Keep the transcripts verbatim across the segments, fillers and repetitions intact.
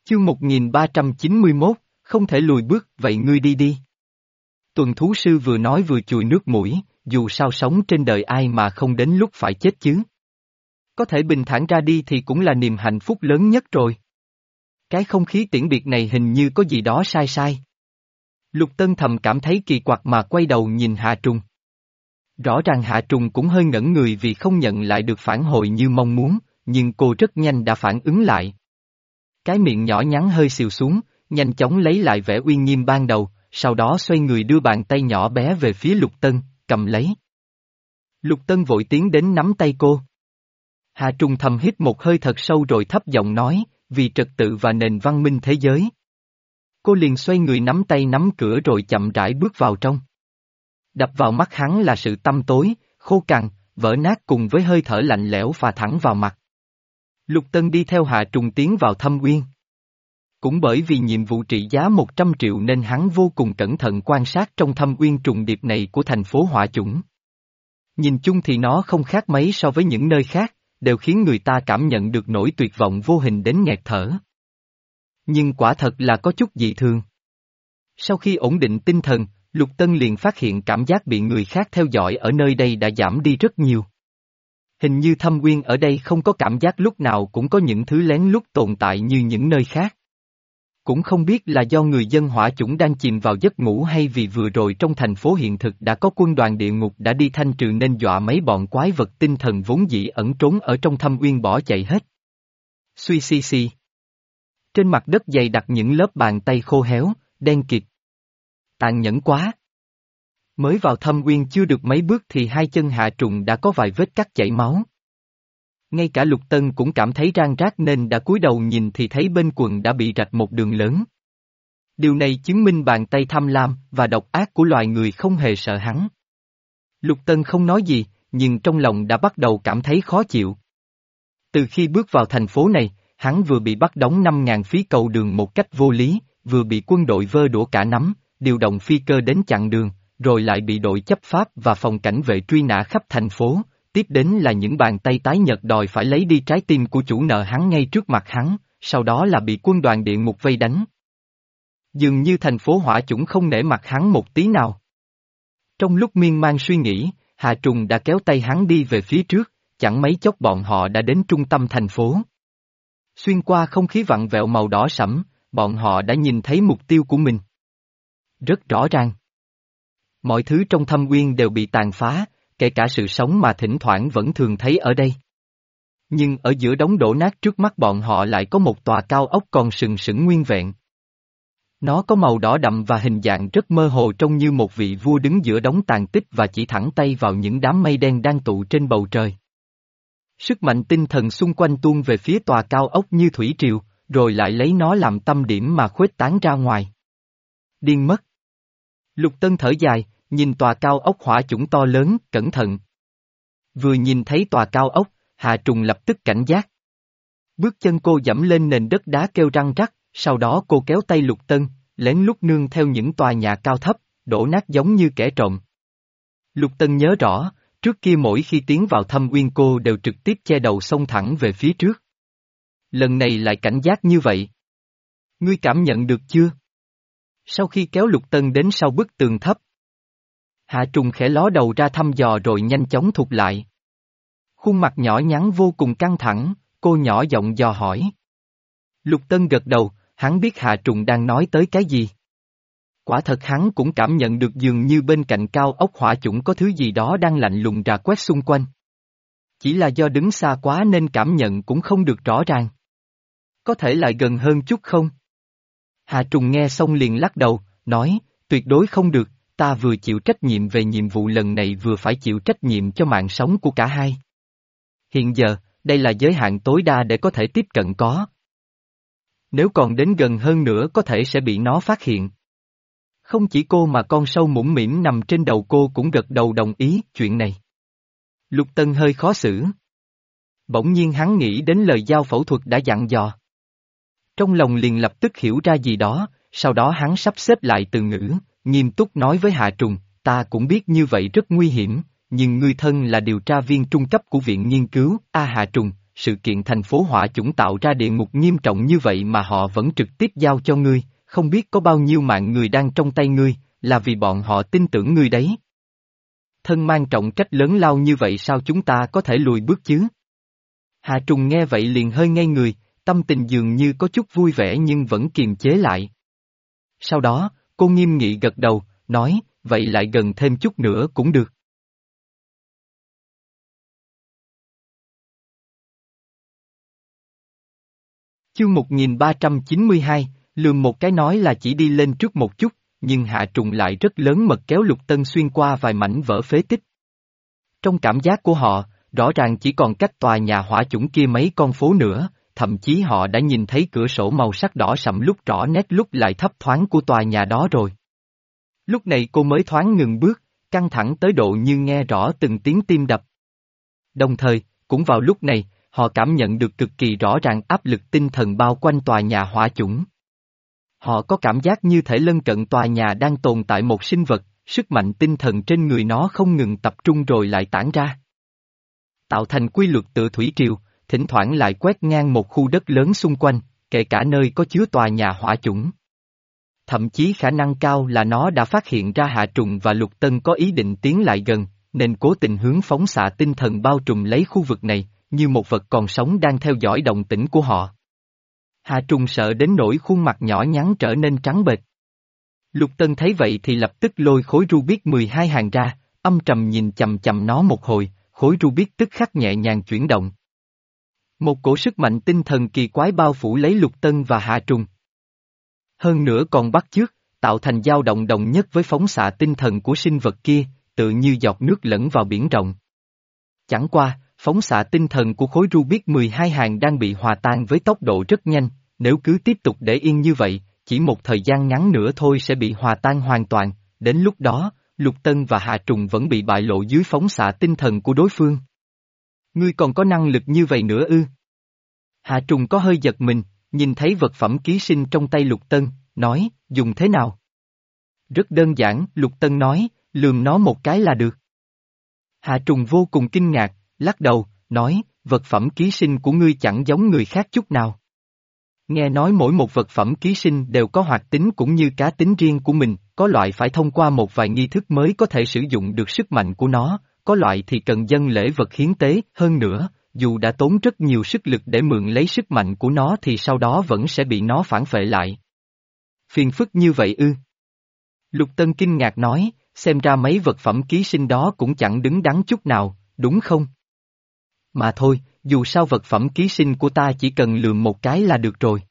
Chương một nghìn ba trăm chín mươi mốt, không thể lùi bước, vậy ngươi đi đi. Tuần thú sư vừa nói vừa chùi nước mũi, dù sao sống trên đời ai mà không đến lúc phải chết chứ. Có thể bình thản ra đi thì cũng là niềm hạnh phúc lớn nhất rồi. Cái không khí tiễn biệt này hình như có gì đó sai sai. Lục Tân thầm cảm thấy kỳ quặc mà quay đầu nhìn Hạ Trùng. Rõ ràng Hạ Trùng cũng hơi ngẩn người vì không nhận lại được phản hồi như mong muốn, nhưng cô rất nhanh đã phản ứng lại. Cái miệng nhỏ nhắn hơi xìu xuống, nhanh chóng lấy lại vẻ uy nghiêm ban đầu, sau đó xoay người đưa bàn tay nhỏ bé về phía Lục Tân, cầm lấy. Lục Tân vội tiến đến nắm tay cô. Hạ Trùng thầm hít một hơi thật sâu rồi thấp giọng nói, vì trật tự và nền văn minh thế giới. Cô liền xoay người nắm tay nắm cửa rồi chậm rãi bước vào trong. Đập vào mắt hắn là sự tăm tối, khô cằn, vỡ nát cùng với hơi thở lạnh lẽo phà thẳng vào mặt. Lục Tân đi theo Hạ Trùng tiến vào thâm uyên. Cũng bởi vì nhiệm vụ trị giá một trăm triệu nên hắn vô cùng cẩn thận quan sát trong thâm uyên trùng điệp này của thành phố Hỏa Chủng. Nhìn chung thì nó không khác mấy so với những nơi khác, đều khiến người ta cảm nhận được nỗi tuyệt vọng vô hình đến nghẹt thở. Nhưng quả thật là có chút dị thường. Sau khi ổn định tinh thần, Lục Tân liền phát hiện cảm giác bị người khác theo dõi ở nơi đây đã giảm đi rất nhiều. Hình như thâm uyên ở đây không có cảm giác lúc nào cũng có những thứ lén lút tồn tại như những nơi khác. Cũng không biết là do người dân Hỏa Chủng đang chìm vào giấc ngủ hay vì vừa rồi trong thành phố hiện thực đã có quân đoàn địa ngục đã đi thanh trừ nên dọa mấy bọn quái vật tinh thần vốn dĩ ẩn trốn ở trong thâm uyên bỏ chạy hết. Suy xi xi. Trên mặt đất dày đặt những lớp bàn tay khô héo, đen kịt. Tàn nhẫn quá. Mới vào thâm uyên chưa được mấy bước thì hai chân Hạ Trùng đã có vài vết cắt chảy máu. Ngay cả Lục Tân cũng cảm thấy rang rát nên đã cúi đầu nhìn thì thấy bên quần đã bị rạch một đường lớn. Điều này chứng minh bàn tay tham lam và độc ác của loài người không hề sợ hắn. Lục Tân không nói gì, nhưng trong lòng đã bắt đầu cảm thấy khó chịu. Từ khi bước vào thành phố này, hắn vừa bị bắt đóng năm ngàn phí cầu đường một cách vô lý, vừa bị quân đội vơ đũa cả nắm, điều động phi cơ đến chặn đường, rồi lại bị đội chấp pháp và phòng cảnh vệ truy nã khắp thành phố, tiếp đến là những bàn tay tái nhợt đòi phải lấy đi trái tim của chủ nợ hắn ngay trước mặt hắn, sau đó là bị quân đoàn địa ngục vây đánh. Dường như thành phố Hỏa Chủng không nể mặt hắn một tí nào. Trong lúc miên man suy nghĩ, Hà Trùng đã kéo tay hắn đi về phía trước, chẳng mấy chốc bọn họ đã đến trung tâm thành phố. Xuyên qua không khí vặn vẹo màu đỏ sẫm, bọn họ đã nhìn thấy mục tiêu của mình. Rất rõ ràng. Mọi thứ trong thâm uyên đều bị tàn phá, kể cả sự sống mà thỉnh thoảng vẫn thường thấy ở đây. Nhưng ở giữa đống đổ nát trước mắt bọn họ lại có một tòa cao ốc còn sừng sững nguyên vẹn. Nó có màu đỏ đậm và hình dạng rất mơ hồ trông như một vị vua đứng giữa đống tàn tích và chỉ thẳng tay vào những đám mây đen đang tụ trên bầu trời. Sức mạnh tinh thần xung quanh tuôn về phía tòa cao ốc như thủy triều, rồi lại lấy nó làm tâm điểm mà khuếch tán ra ngoài. Điên mất. Lục Tân thở dài, nhìn tòa cao ốc Hỏa Chủng to lớn, cẩn thận. Vừa nhìn thấy tòa cao ốc, Hạ Trùng lập tức cảnh giác. Bước chân cô dẫm lên nền đất đá kêu răng rắc, sau đó cô kéo tay Lục Tân, lén lút nương theo những tòa nhà cao thấp, đổ nát giống như kẻ trộm. Lục Tân nhớ rõ, trước kia mỗi khi tiến vào thâm uyên cô đều trực tiếp che đầu xông thẳng về phía trước. Lần này lại cảnh giác như vậy. Ngươi cảm nhận được chưa? Sau khi kéo Lục Tân đến sau bức tường thấp, Hạ Trùng khẽ ló đầu ra thăm dò rồi nhanh chóng thụt lại. Khuôn mặt nhỏ nhắn vô cùng căng thẳng, cô nhỏ giọng dò hỏi. Lục Tân gật đầu, hắn biết Hạ Trùng đang nói tới cái gì. Quả thật hắn cũng cảm nhận được dường như bên cạnh cao ốc Hỏa Chủng có thứ gì đó đang lạnh lùng rà quét xung quanh. Chỉ là do đứng xa quá nên cảm nhận cũng không được rõ ràng. Có thể lại gần hơn chút không? Hạ Trùng nghe xong liền lắc đầu, nói, tuyệt đối không được, ta vừa chịu trách nhiệm về nhiệm vụ lần này vừa phải chịu trách nhiệm cho mạng sống của cả hai. Hiện giờ, đây là giới hạn tối đa để có thể tiếp cận có. Nếu còn đến gần hơn nữa có thể sẽ bị nó phát hiện. Không chỉ cô mà con sâu mũm mĩm nằm trên đầu cô cũng gật đầu đồng ý chuyện này. Lục Tân hơi khó xử. Bỗng nhiên hắn nghĩ đến lời giao phẫu thuật đã dặn dò. Trong lòng liền lập tức hiểu ra gì đó, sau đó hắn sắp xếp lại từ ngữ, nghiêm túc nói với Hạ Trùng, ta cũng biết như vậy rất nguy hiểm, nhưng ngươi thân là điều tra viên trung cấp của viện nghiên cứu, a Hạ Trùng, sự kiện thành phố hỏa chủng tạo ra địa ngục nghiêm trọng như vậy mà họ vẫn trực tiếp giao cho ngươi, không biết có bao nhiêu mạng người đang trong tay ngươi, là vì bọn họ tin tưởng ngươi đấy. Thân mang trọng trách lớn lao như vậy sao chúng ta có thể lùi bước chứ? Hà Trùng nghe vậy liền hơi ngây người, tâm tình dường như có chút vui vẻ nhưng vẫn kiềm chế lại. Sau đó, cô nghiêm nghị gật đầu, nói, vậy lại gần thêm chút nữa cũng được. Chương một nghìn ba trăm chín mươi hai, lườm một cái nói là chỉ đi lên trước một chút, nhưng Hạ Trùng lại rất lớn mật kéo Lục Tân xuyên qua vài mảnh vỡ phế tích. Trong cảm giác của họ, rõ ràng chỉ còn cách tòa nhà hỏa chủng kia mấy con phố nữa, thậm chí họ đã nhìn thấy cửa sổ màu sắc đỏ sậm lúc rõ nét lúc lại thấp thoáng của tòa nhà đó rồi. Lúc này cô mới thoáng ngừng bước, căng thẳng tới độ như nghe rõ từng tiếng tim đập. Đồng thời, cũng vào lúc này, họ cảm nhận được cực kỳ rõ ràng áp lực tinh thần bao quanh tòa nhà hỏa chủng. Họ có cảm giác như thể lân cận tòa nhà đang tồn tại một sinh vật, sức mạnh tinh thần trên người nó không ngừng tập trung rồi lại tản ra. Tạo thành quy luật tựa thủy triều, thỉnh thoảng lại quét ngang một khu đất lớn xung quanh, kể cả nơi có chứa tòa nhà hỏa chủng. Thậm chí khả năng cao là nó đã phát hiện ra Hạ Trùng và Lục Tân có ý định tiến lại gần, nên cố tình hướng phóng xạ tinh thần bao trùm lấy khu vực này, như một vật còn sống đang theo dõi động tĩnh của họ. Hạ Trùng sợ đến nỗi khuôn mặt nhỏ nhắn trở nên trắng bệch. Lục Tân thấy vậy thì lập tức lôi khối Rubik mười hai hàng ra, âm trầm nhìn chầm chầm nó một hồi, khối Rubik tức khắc nhẹ nhàng chuyển động. Một cổ sức mạnh tinh thần kỳ quái bao phủ lấy Lục Tân và Hạ Trùng. Hơn nữa còn bắt chước, tạo thành dao động đồng nhất với phóng xạ tinh thần của sinh vật kia, tự như giọt nước lẫn vào biển rộng. Chẳng qua, phóng xạ tinh thần của khối Rubik mười hai hàng đang bị hòa tan với tốc độ rất nhanh, nếu cứ tiếp tục để yên như vậy, chỉ một thời gian ngắn nữa thôi sẽ bị hòa tan hoàn toàn, đến lúc đó, Lục Tân và Hạ Trùng vẫn bị bại lộ dưới phóng xạ tinh thần của đối phương. Ngươi còn có năng lực như vậy nữa ư? Hạ Trùng có hơi giật mình, nhìn thấy vật phẩm ký sinh trong tay Lục Tân, nói, dùng thế nào? Rất đơn giản, Lục Tân nói, lườm nó một cái là được. Hạ Trùng vô cùng kinh ngạc, lắc đầu, nói, vật phẩm ký sinh của ngươi chẳng giống người khác chút nào. Nghe nói mỗi một vật phẩm ký sinh đều có hoạt tính cũng như cá tính riêng của mình, có loại phải thông qua một vài nghi thức mới có thể sử dụng được sức mạnh của nó, có loại thì cần dâng lễ vật hiến tế, hơn nữa, dù đã tốn rất nhiều sức lực để mượn lấy sức mạnh của nó thì sau đó vẫn sẽ bị nó phản phệ lại. Phiền phức như vậy ư? Lục Tân kinh ngạc nói, xem ra mấy vật phẩm ký sinh đó cũng chẳng đứng đắn chút nào, đúng không? Mà thôi, dù sao vật phẩm ký sinh của ta chỉ cần lườm một cái là được rồi.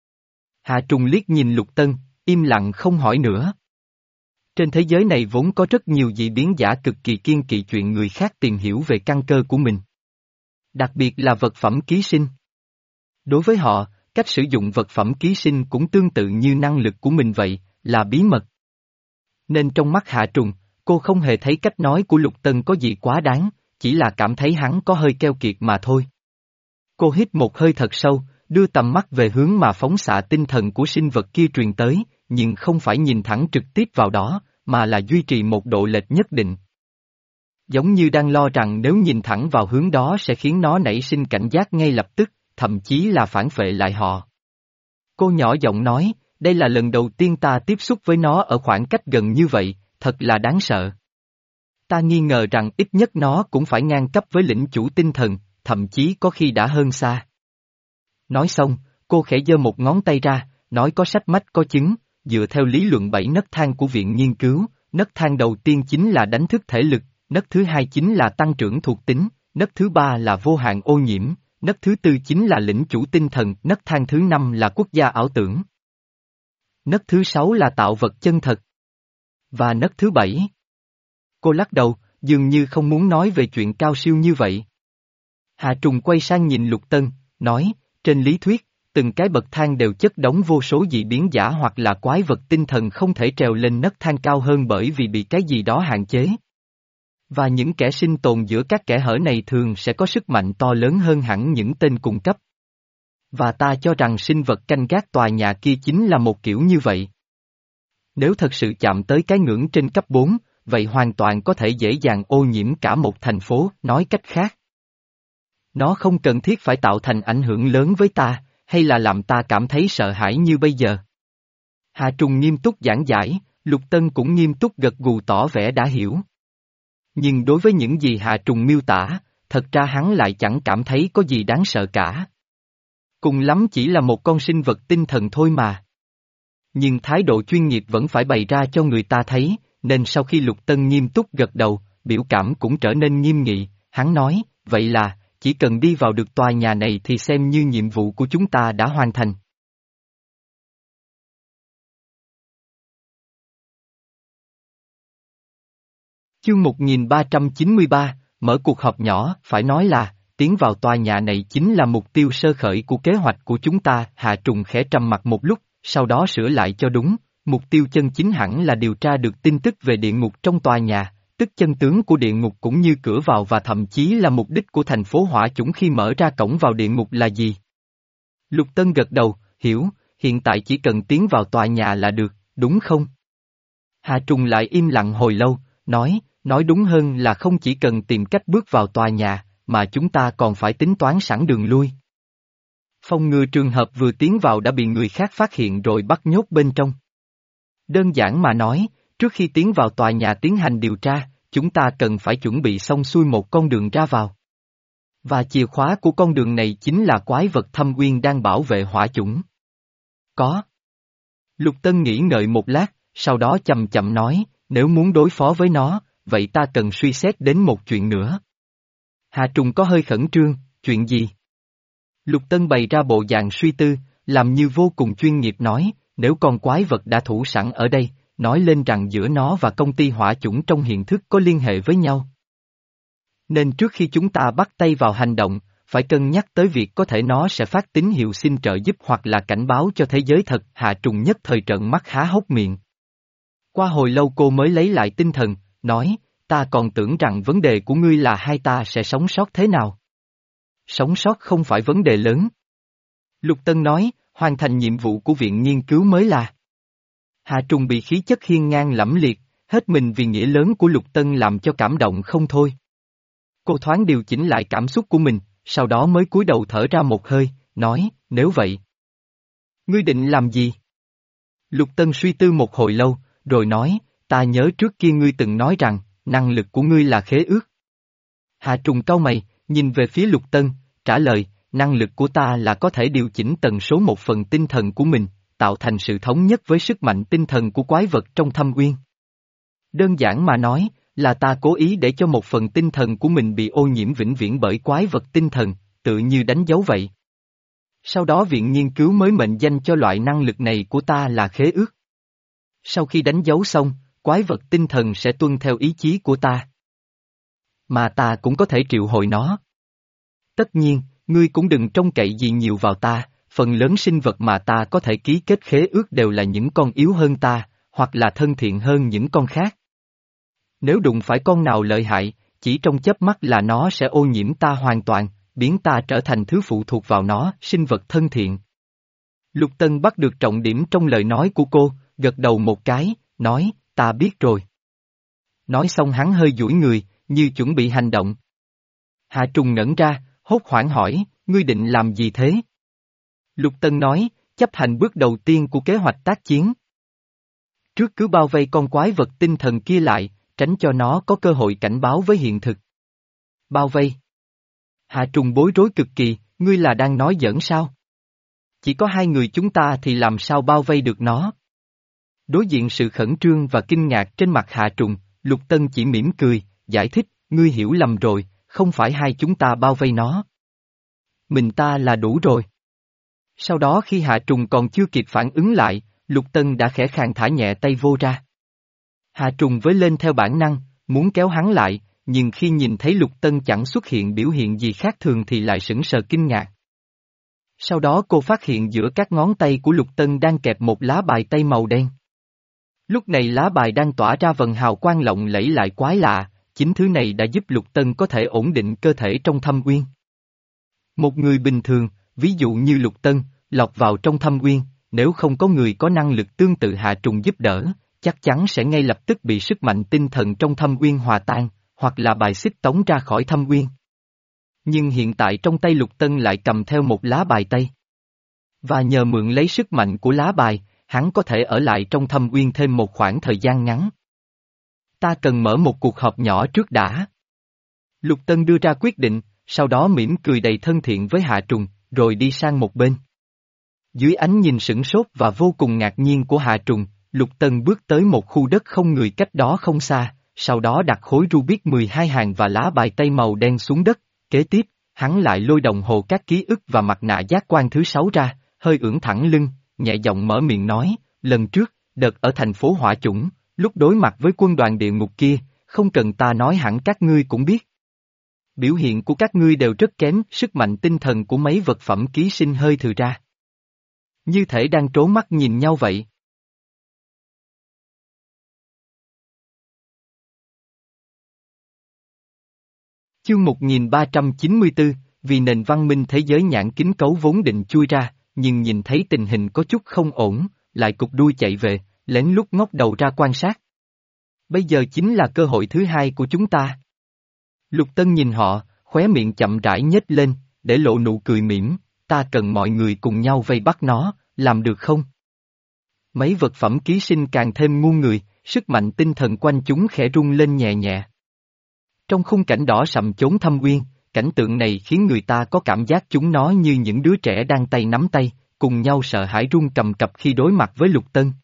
Hạ Trùng liếc nhìn Lục Tân, im lặng không hỏi nữa. Trên thế giới này vốn có rất nhiều dị biến giả cực kỳ kiêng kỵ chuyện người khác tìm hiểu về căn cơ của mình. Đặc biệt là vật phẩm ký sinh. Đối với họ, cách sử dụng vật phẩm ký sinh cũng tương tự như năng lực của mình vậy, là bí mật. Nên trong mắt Hạ Trùng, cô không hề thấy cách nói của Lục Tân có gì quá đáng, chỉ là cảm thấy hắn có hơi keo kiệt mà thôi. Cô hít một hơi thật sâu, đưa tầm mắt về hướng mà phóng xạ tinh thần của sinh vật kia truyền tới, nhưng không phải nhìn thẳng trực tiếp vào đó, mà là duy trì một độ lệch nhất định. Giống như đang lo rằng nếu nhìn thẳng vào hướng đó sẽ khiến nó nảy sinh cảnh giác ngay lập tức, thậm chí là phản phệ lại họ. Cô nhỏ giọng nói, đây là lần đầu tiên ta tiếp xúc với nó ở khoảng cách gần như vậy, thật là đáng sợ. Ta nghi ngờ rằng ít nhất nó cũng phải ngang cấp với lĩnh chủ tinh thần, thậm chí có khi đã hơn xa. Nói xong, cô khẽ giơ một ngón tay ra, nói có sách mách có chứng, dựa theo lý luận bảy nấc thang của viện nghiên cứu, nấc thang đầu tiên chính là đánh thức thể lực, nấc thứ hai chính là tăng trưởng thuộc tính, nấc thứ ba là vô hạn ô nhiễm, nấc thứ tư chính là lĩnh chủ tinh thần, nấc thang thứ năm là quốc gia ảo tưởng. Nấc thứ sáu là tạo vật chân thật. Và nấc thứ bảy. Cô lắc đầu, dường như không muốn nói về chuyện cao siêu như vậy. Hạ Trùng quay sang nhìn Lục Tân, nói, trên lý thuyết, từng cái bậc thang đều chất đống vô số dị biến giả hoặc là quái vật tinh thần không thể trèo lên nấc thang cao hơn bởi vì bị cái gì đó hạn chế. Và những kẻ sinh tồn giữa các kẽ hở này thường sẽ có sức mạnh to lớn hơn hẳn những tên cùng cấp. Và ta cho rằng sinh vật canh gác tòa nhà kia chính là một kiểu như vậy. Nếu thật sự chạm tới cái ngưỡng trên cấp bốn, vậy hoàn toàn có thể dễ dàng ô nhiễm cả một thành phố, nói cách khác. Nó không cần thiết phải tạo thành ảnh hưởng lớn với ta, hay là làm ta cảm thấy sợ hãi như bây giờ. Hà Trùng nghiêm túc giảng giải, Lục Tân cũng nghiêm túc gật gù tỏ vẻ đã hiểu. Nhưng đối với những gì Hà Trùng miêu tả, thật ra hắn lại chẳng cảm thấy có gì đáng sợ cả. Cùng lắm chỉ là một con sinh vật tinh thần thôi mà. Nhưng thái độ chuyên nghiệp vẫn phải bày ra cho người ta thấy, nên sau khi Lục Tân nghiêm túc gật đầu, biểu cảm cũng trở nên nghiêm nghị, hắn nói, vậy là, chỉ cần đi vào được tòa nhà này thì xem như nhiệm vụ của chúng ta đã hoàn thành. Chương một nghìn ba trăm chín mươi ba, mở cuộc họp nhỏ, phải nói là, tiến vào tòa nhà này chính là mục tiêu sơ khởi của kế hoạch của chúng ta. Hạ Trùng khẽ trầm mặt một lúc, sau đó sửa lại cho đúng, mục tiêu chân chính hẳn là điều tra được tin tức về địa ngục trong tòa nhà, tức chân tướng của địa ngục cũng như cửa vào và thậm chí là mục đích của thành phố hỏa chủng khi mở ra cổng vào địa ngục là gì. Lục Tân gật đầu, hiểu, hiện tại chỉ cần tiến vào tòa nhà là được, đúng không? Hà Trùng lại im lặng hồi lâu, nói, nói đúng hơn là không chỉ cần tìm cách bước vào tòa nhà, mà chúng ta còn phải tính toán sẵn đường lui. Phòng ngừa trường hợp vừa tiến vào đã bị người khác phát hiện rồi bắt nhốt bên trong. Đơn giản mà nói, trước khi tiến vào tòa nhà tiến hành điều tra, chúng ta cần phải chuẩn bị xong xuôi một con đường ra vào. Và chìa khóa của con đường này chính là quái vật thâm uyên đang bảo vệ hỏa chủng. Có. Lục Tân nghĩ ngợi một lát, sau đó chậm chậm nói, nếu muốn đối phó với nó, vậy ta cần suy xét đến một chuyện nữa. Hà Trùng có hơi khẩn trương, chuyện gì? Lục Tân bày ra bộ dạng suy tư, làm như vô cùng chuyên nghiệp nói, nếu con quái vật đã thủ sẵn ở đây, nói lên rằng giữa nó và công ty hỏa chủng trong hiện thực có liên hệ với nhau. Nên trước khi chúng ta bắt tay vào hành động, phải cân nhắc tới việc có thể nó sẽ phát tín hiệu xin trợ giúp hoặc là cảnh báo cho thế giới thật. Hạ Trùng nhất thời trợn mắt há hốc miệng. Qua hồi lâu cô mới lấy lại tinh thần, nói, ta còn tưởng rằng vấn đề của ngươi là hai ta sẽ sống sót thế nào. Sống sót không phải vấn đề lớn. Lục Tân nói, hoàn thành nhiệm vụ của viện nghiên cứu mới là. Hà Trùng bị khí chất hiên ngang lẫm liệt, hết mình vì nghĩa lớn của Lục Tân làm cho cảm động không thôi. Cô thoáng điều chỉnh lại cảm xúc của mình, sau đó mới cúi đầu thở ra một hơi, nói, nếu vậy. Ngươi định làm gì? Lục Tân suy tư một hồi lâu, rồi nói, ta nhớ trước kia ngươi từng nói rằng, năng lực của ngươi là khế ước. Hà Trùng cau mày, nhìn về phía Lục Tân, trả lời, năng lực của ta là có thể điều chỉnh tần số một phần tinh thần của mình, tạo thành sự thống nhất với sức mạnh tinh thần của quái vật trong thâm uyên. Đơn giản mà nói, là ta cố ý để cho một phần tinh thần của mình bị ô nhiễm vĩnh viễn bởi quái vật tinh thần, tự như đánh dấu vậy. Sau đó viện nghiên cứu mới mệnh danh cho loại năng lực này của ta là khế ước. Sau khi đánh dấu xong, quái vật tinh thần sẽ tuân theo ý chí của ta. Mà ta cũng có thể triệu hồi nó. Tất nhiên, ngươi cũng đừng trông cậy gì nhiều vào ta, phần lớn sinh vật mà ta có thể ký kết khế ước đều là những con yếu hơn ta, hoặc là thân thiện hơn những con khác. Nếu đụng phải con nào lợi hại, chỉ trong chớp mắt là nó sẽ ô nhiễm ta hoàn toàn, biến ta trở thành thứ phụ thuộc vào nó, sinh vật thân thiện. Lục Tân bắt được trọng điểm trong lời nói của cô, gật đầu một cái, nói, ta biết rồi. Nói xong hắn hơi duỗi người, như chuẩn bị hành động. Hạ Trùng ngẩn ra, hốt hoảng hỏi, ngươi định làm gì thế? Lục Tân nói, chấp hành bước đầu tiên của kế hoạch tác chiến. Trước cứ bao vây con quái vật tinh thần kia lại, tránh cho nó có cơ hội cảnh báo với hiện thực. Bao vây. Hạ Trùng bối rối cực kỳ, ngươi là đang nói giỡn sao? Chỉ có hai người chúng ta thì làm sao bao vây được nó? Đối diện sự khẩn trương và kinh ngạc trên mặt Hạ Trùng, Lục Tân chỉ mỉm cười, giải thích, ngươi hiểu lầm rồi, không phải hai chúng ta bao vây nó. Mình ta là đủ rồi. Sau đó khi Hạ Trùng còn chưa kịp phản ứng lại, Lục Tân đã khẽ khàng thả nhẹ tay vô ra. Hạ Trùng với lên theo bản năng, muốn kéo hắn lại, nhưng khi nhìn thấy Lục Tân chẳng xuất hiện biểu hiện gì khác thường thì lại sững sờ kinh ngạc. Sau đó cô phát hiện giữa các ngón tay của Lục Tân đang kẹp một lá bài tây màu đen. Lúc này lá bài đang tỏa ra vần hào quang lộng lẫy lại quái lạ, chính thứ này đã giúp Lục Tân có thể ổn định cơ thể trong thâm uyên. Một người bình thường, ví dụ như Lục Tân, lọt vào trong thâm uyên, nếu không có người có năng lực tương tự Hạ Trùng giúp đỡ, chắc chắn sẽ ngay lập tức bị sức mạnh tinh thần trong thâm uyên hòa tan, hoặc là bài xích tống ra khỏi thâm uyên. Nhưng hiện tại trong tay Lục Tân lại cầm theo một lá bài tây. Và nhờ mượn lấy sức mạnh của lá bài, hắn có thể ở lại trong Thâm Uyên thêm một khoảng thời gian ngắn. Ta cần mở một cuộc họp nhỏ trước đã. Lục Tân đưa ra quyết định, sau đó mỉm cười đầy thân thiện với Hạ Trùng, rồi đi sang một bên. Dưới ánh nhìn sửng sốt và vô cùng ngạc nhiên của Hạ Trùng, Lục Tân bước tới một khu đất không người cách đó không xa, sau đó đặt khối Rubik mười hai hàng và lá bài tây màu đen xuống đất. Kế tiếp, hắn lại lôi đồng hồ các ký ức và mặt nạ giác quan thứ sáu ra, hơi ưỡn thẳng lưng, nhẹ giọng mở miệng nói, lần trước, đợt ở thành phố Hỏa Chủng, lúc đối mặt với quân đoàn địa ngục kia, không cần ta nói hẳn các ngươi cũng biết. Biểu hiện của các ngươi đều rất kém, sức mạnh tinh thần của mấy vật phẩm ký sinh hơi thừa ra. Như thể đang trố mắt nhìn nhau vậy. Chương một nghìn ba trăm chín mươi tư, vì nền văn minh thế giới nhãn kính cấu vốn định chui ra, nhưng nhìn thấy tình hình có chút không ổn, lại cụp đuôi chạy về, lén lút ngóc đầu ra quan sát. Bây giờ chính là cơ hội thứ hai của chúng ta. Lục Tân nhìn họ, khóe miệng chậm rãi nhếch lên, để lộ nụ cười mỉm, ta cần mọi người cùng nhau vây bắt nó, làm được không? Mấy vật phẩm ký sinh càng thêm ngu người, sức mạnh tinh thần quanh chúng khẽ rung lên nhẹ nhẹ. Trong khung cảnh đỏ sậm chốn Thâm Uyên, cảnh tượng này khiến người ta có cảm giác chúng nó như những đứa trẻ đang tay nắm tay, cùng nhau sợ hãi run cầm cập khi đối mặt với Lục Tân.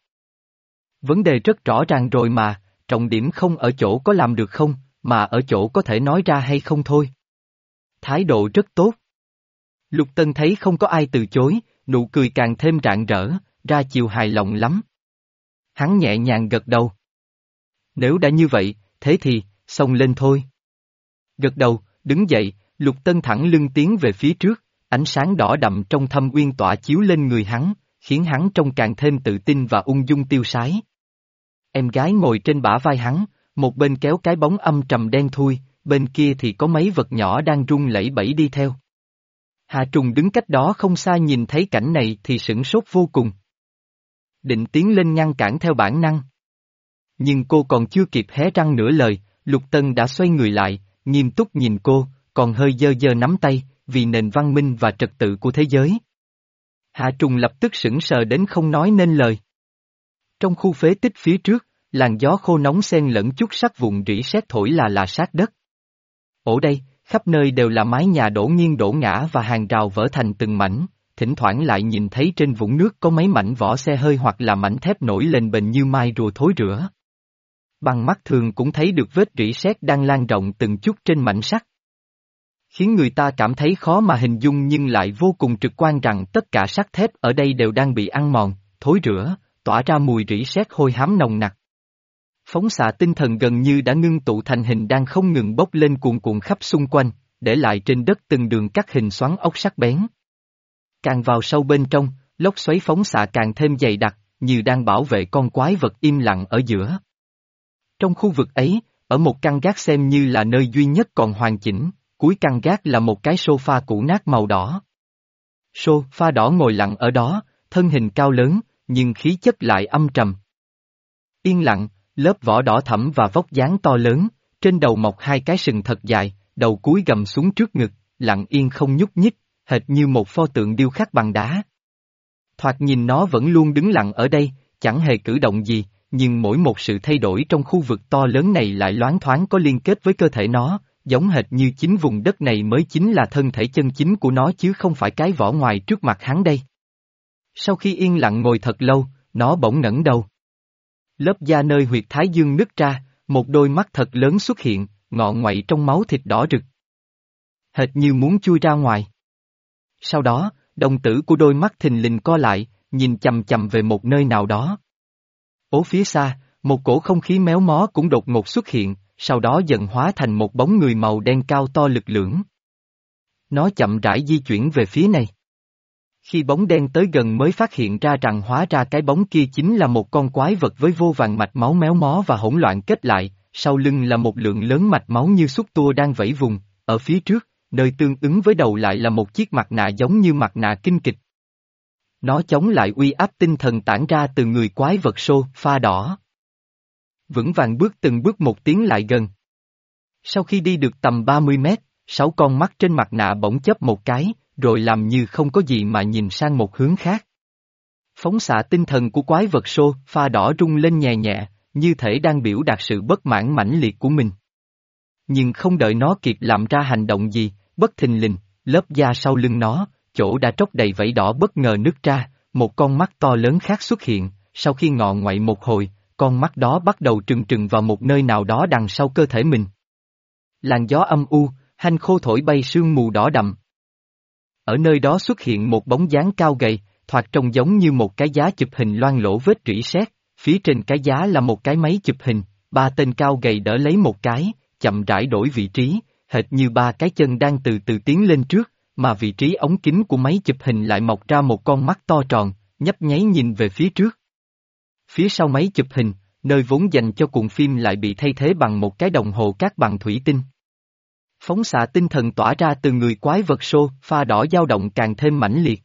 Vấn đề rất rõ ràng rồi mà, trọng điểm không ở chỗ có làm được không, mà ở chỗ có thể nói ra hay không thôi. Thái độ rất tốt. Lục Tân thấy không có ai từ chối, nụ cười càng thêm rạng rỡ, ra chiều hài lòng lắm. Hắn nhẹ nhàng gật đầu. Nếu đã như vậy, thế thì, xông lên thôi. Gật đầu, đứng dậy, Lục Tân thẳng lưng tiến về phía trước, ánh sáng đỏ đậm trong Thâm Uyên tỏa chiếu lên người hắn, khiến hắn trông càng thêm tự tin và ung dung tiêu sái. Em gái ngồi trên bả vai hắn, một bên kéo cái bóng âm trầm đen thui, bên kia thì có mấy vật nhỏ đang rung lẩy bẩy đi theo. Hạ Trùng đứng cách đó không xa nhìn thấy cảnh này thì sửng sốt vô cùng. Định tiến lên ngăn cản theo bản năng. Nhưng cô còn chưa kịp hé răng nửa lời, Lục Tân đã xoay người lại, nghiêm túc nhìn cô, còn hơi dơ dơ nắm tay, vì nền văn minh và trật tự của thế giới. Hạ Trùng lập tức sững sờ đến không nói nên lời. Trong khu phế tích phía trước, làn gió khô nóng xen lẫn chút sắt vụn rỉ sét thổi là là sát đất. Ở đây, khắp nơi đều là mái nhà đổ nghiêng đổ ngã và hàng rào vỡ thành từng mảnh, thỉnh thoảng lại nhìn thấy trên vũng nước có mấy mảnh vỏ xe hơi hoặc là mảnh thép nổi lên bềnh như mai rùa thối rữa. Bằng mắt thường cũng thấy được vết rỉ sét đang lan rộng từng chút trên mảnh sắt. Khiến người ta cảm thấy khó mà hình dung nhưng lại vô cùng trực quan rằng tất cả sắt thép ở đây đều đang bị ăn mòn, thối rữa, tỏa ra mùi rỉ sét hôi hám nồng nặc. Phóng xạ tinh thần gần như đã ngưng tụ thành hình đang không ngừng bốc lên cuồn cuộn khắp xung quanh, để lại trên đất từng đường cắt hình xoắn ốc sắc bén. Càng vào sâu bên trong, lốc xoáy phóng xạ càng thêm dày đặc, như đang bảo vệ con quái vật im lặng ở giữa. Trong khu vực ấy, ở một căn gác xem như là nơi duy nhất còn hoàn chỉnh, cuối căn gác là một cái sofa cũ nát màu đỏ. Sofa đỏ ngồi lặng ở đó, thân hình cao lớn, nhưng khí chất lại âm trầm. Yên lặng, lớp vỏ đỏ thẫm và vóc dáng to lớn, trên đầu mọc hai cái sừng thật dài, đầu cúi gầm xuống trước ngực, lặng yên không nhúc nhích, hệt như một pho tượng điêu khắc bằng đá. Thoạt nhìn nó vẫn luôn đứng lặng ở đây, chẳng hề cử động gì, nhưng mỗi một sự thay đổi trong khu vực to lớn này lại loáng thoáng có liên kết với cơ thể nó, giống hệt như chính vùng đất này mới chính là thân thể chân chính của nó chứ không phải cái vỏ ngoài trước mặt hắn đây. Sau khi yên lặng ngồi thật lâu, nó bỗng ngẩng đầu. Lớp da nơi huyệt thái dương nứt ra, một đôi mắt thật lớn xuất hiện, ngọ ngoại trong máu thịt đỏ rực. Hệt như muốn chui ra ngoài. Sau đó, đồng tử của đôi mắt thình lình co lại, nhìn chằm chằm về một nơi nào đó. Ở phía xa, một cổ không khí méo mó cũng đột ngột xuất hiện, sau đó dần hóa thành một bóng người màu đen cao to lực lưỡng. Nó chậm rãi di chuyển về phía này. Khi bóng đen tới gần mới phát hiện ra rằng hóa ra cái bóng kia chính là một con quái vật với vô vàn mạch máu méo mó và hỗn loạn kết lại, sau lưng là một lượng lớn mạch máu như xúc tua đang vẫy vùng, ở phía trước, nơi tương ứng với đầu lại là một chiếc mặt nạ giống như mặt nạ kinh kịch. Nó chống lại uy áp tinh thần tản ra từ người quái vật xô, pha đỏ. Vững vàng bước từng bước một tiến lại gần. Sau khi đi được tầm ba mươi mét, sáu con mắt trên mặt nạ bỗng chớp một cái, rồi làm như không có gì mà nhìn sang một hướng khác. Phóng xạ tinh thần của quái vật sô pha đỏ rung lên nhẹ nhẹ, như thể đang biểu đạt sự bất mãn mãnh liệt của mình. Nhưng không đợi nó kịp làm ra hành động gì, bất thình lình, lớp da sau lưng nó, chỗ đã tróc đầy vảy đỏ bất ngờ nứt ra, một con mắt to lớn khác xuất hiện, sau khi ngọ ngoại một hồi, con mắt đó bắt đầu trừng trừng vào một nơi nào đó đằng sau cơ thể mình. Làn gió âm u, hanh khô thổi bay sương mù đỏ đậm. Ở nơi đó xuất hiện một bóng dáng cao gầy, thoạt trông giống như một cái giá chụp hình loang lỗ vết rỉ sét, phía trên cái giá là một cái máy chụp hình, ba tên cao gầy đỡ lấy một cái, chậm rãi đổi vị trí, hệt như ba cái chân đang từ từ tiến lên trước, mà vị trí ống kính của máy chụp hình lại mọc ra một con mắt to tròn, nhấp nháy nhìn về phía trước. Phía sau máy chụp hình, nơi vốn dành cho cuộn phim lại bị thay thế bằng một cái đồng hồ cát bằng thủy tinh. Phóng xạ tinh thần tỏa ra từ người quái vật sô pha đỏ dao động càng thêm mãnh liệt.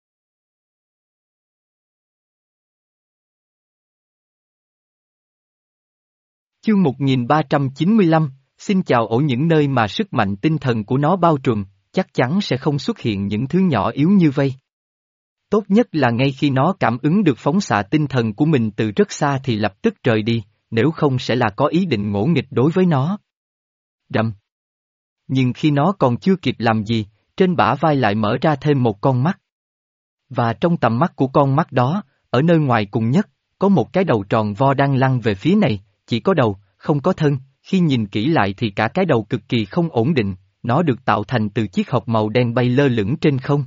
Chương một nghìn ba trăm chín mươi lăm, xin chào. Ở những nơi mà sức mạnh tinh thần của nó bao trùm, chắc chắn sẽ không xuất hiện những thứ nhỏ yếu như vây. Tốt nhất là ngay khi nó cảm ứng được phóng xạ tinh thần của mình từ rất xa thì lập tức rời đi, nếu không sẽ là có ý định ngỗ nghịch đối với nó. Đâm. Nhưng khi nó còn chưa kịp làm gì, trên bả vai lại mở ra thêm một con mắt. Và trong tầm mắt của con mắt đó, ở nơi ngoài cùng nhất, có một cái đầu tròn vo đang lăn về phía này, chỉ có đầu, không có thân, khi nhìn kỹ lại thì cả cái đầu cực kỳ không ổn định, nó được tạo thành từ chiếc hộp màu đen bay lơ lửng trên không.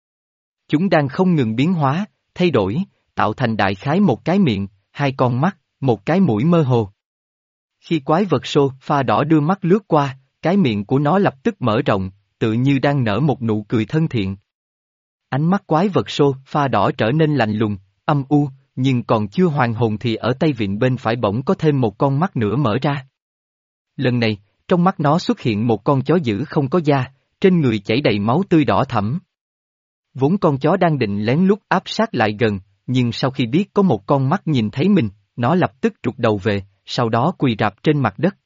Chúng đang không ngừng biến hóa, thay đổi, tạo thành đại khái một cái miệng, hai con mắt, một cái mũi mơ hồ. Khi quái vật sô pha đỏ đưa mắt lướt qua, cái miệng của nó lập tức mở rộng, tự như đang nở một nụ cười thân thiện. Ánh mắt quái vật sô pha đỏ trở nên lạnh lùng, âm u, nhưng còn chưa hoàn hồn thì ở tay vịn bên phải bỗng có thêm một con mắt nữa mở ra. Lần này, trong mắt nó xuất hiện một con chó dữ không có da, trên người chảy đầy máu tươi đỏ thẫm. Vốn con chó đang định lén lút áp sát lại gần, nhưng sau khi biết có một con mắt nhìn thấy mình, nó lập tức trục đầu về, sau đó quỳ rạp trên mặt đất.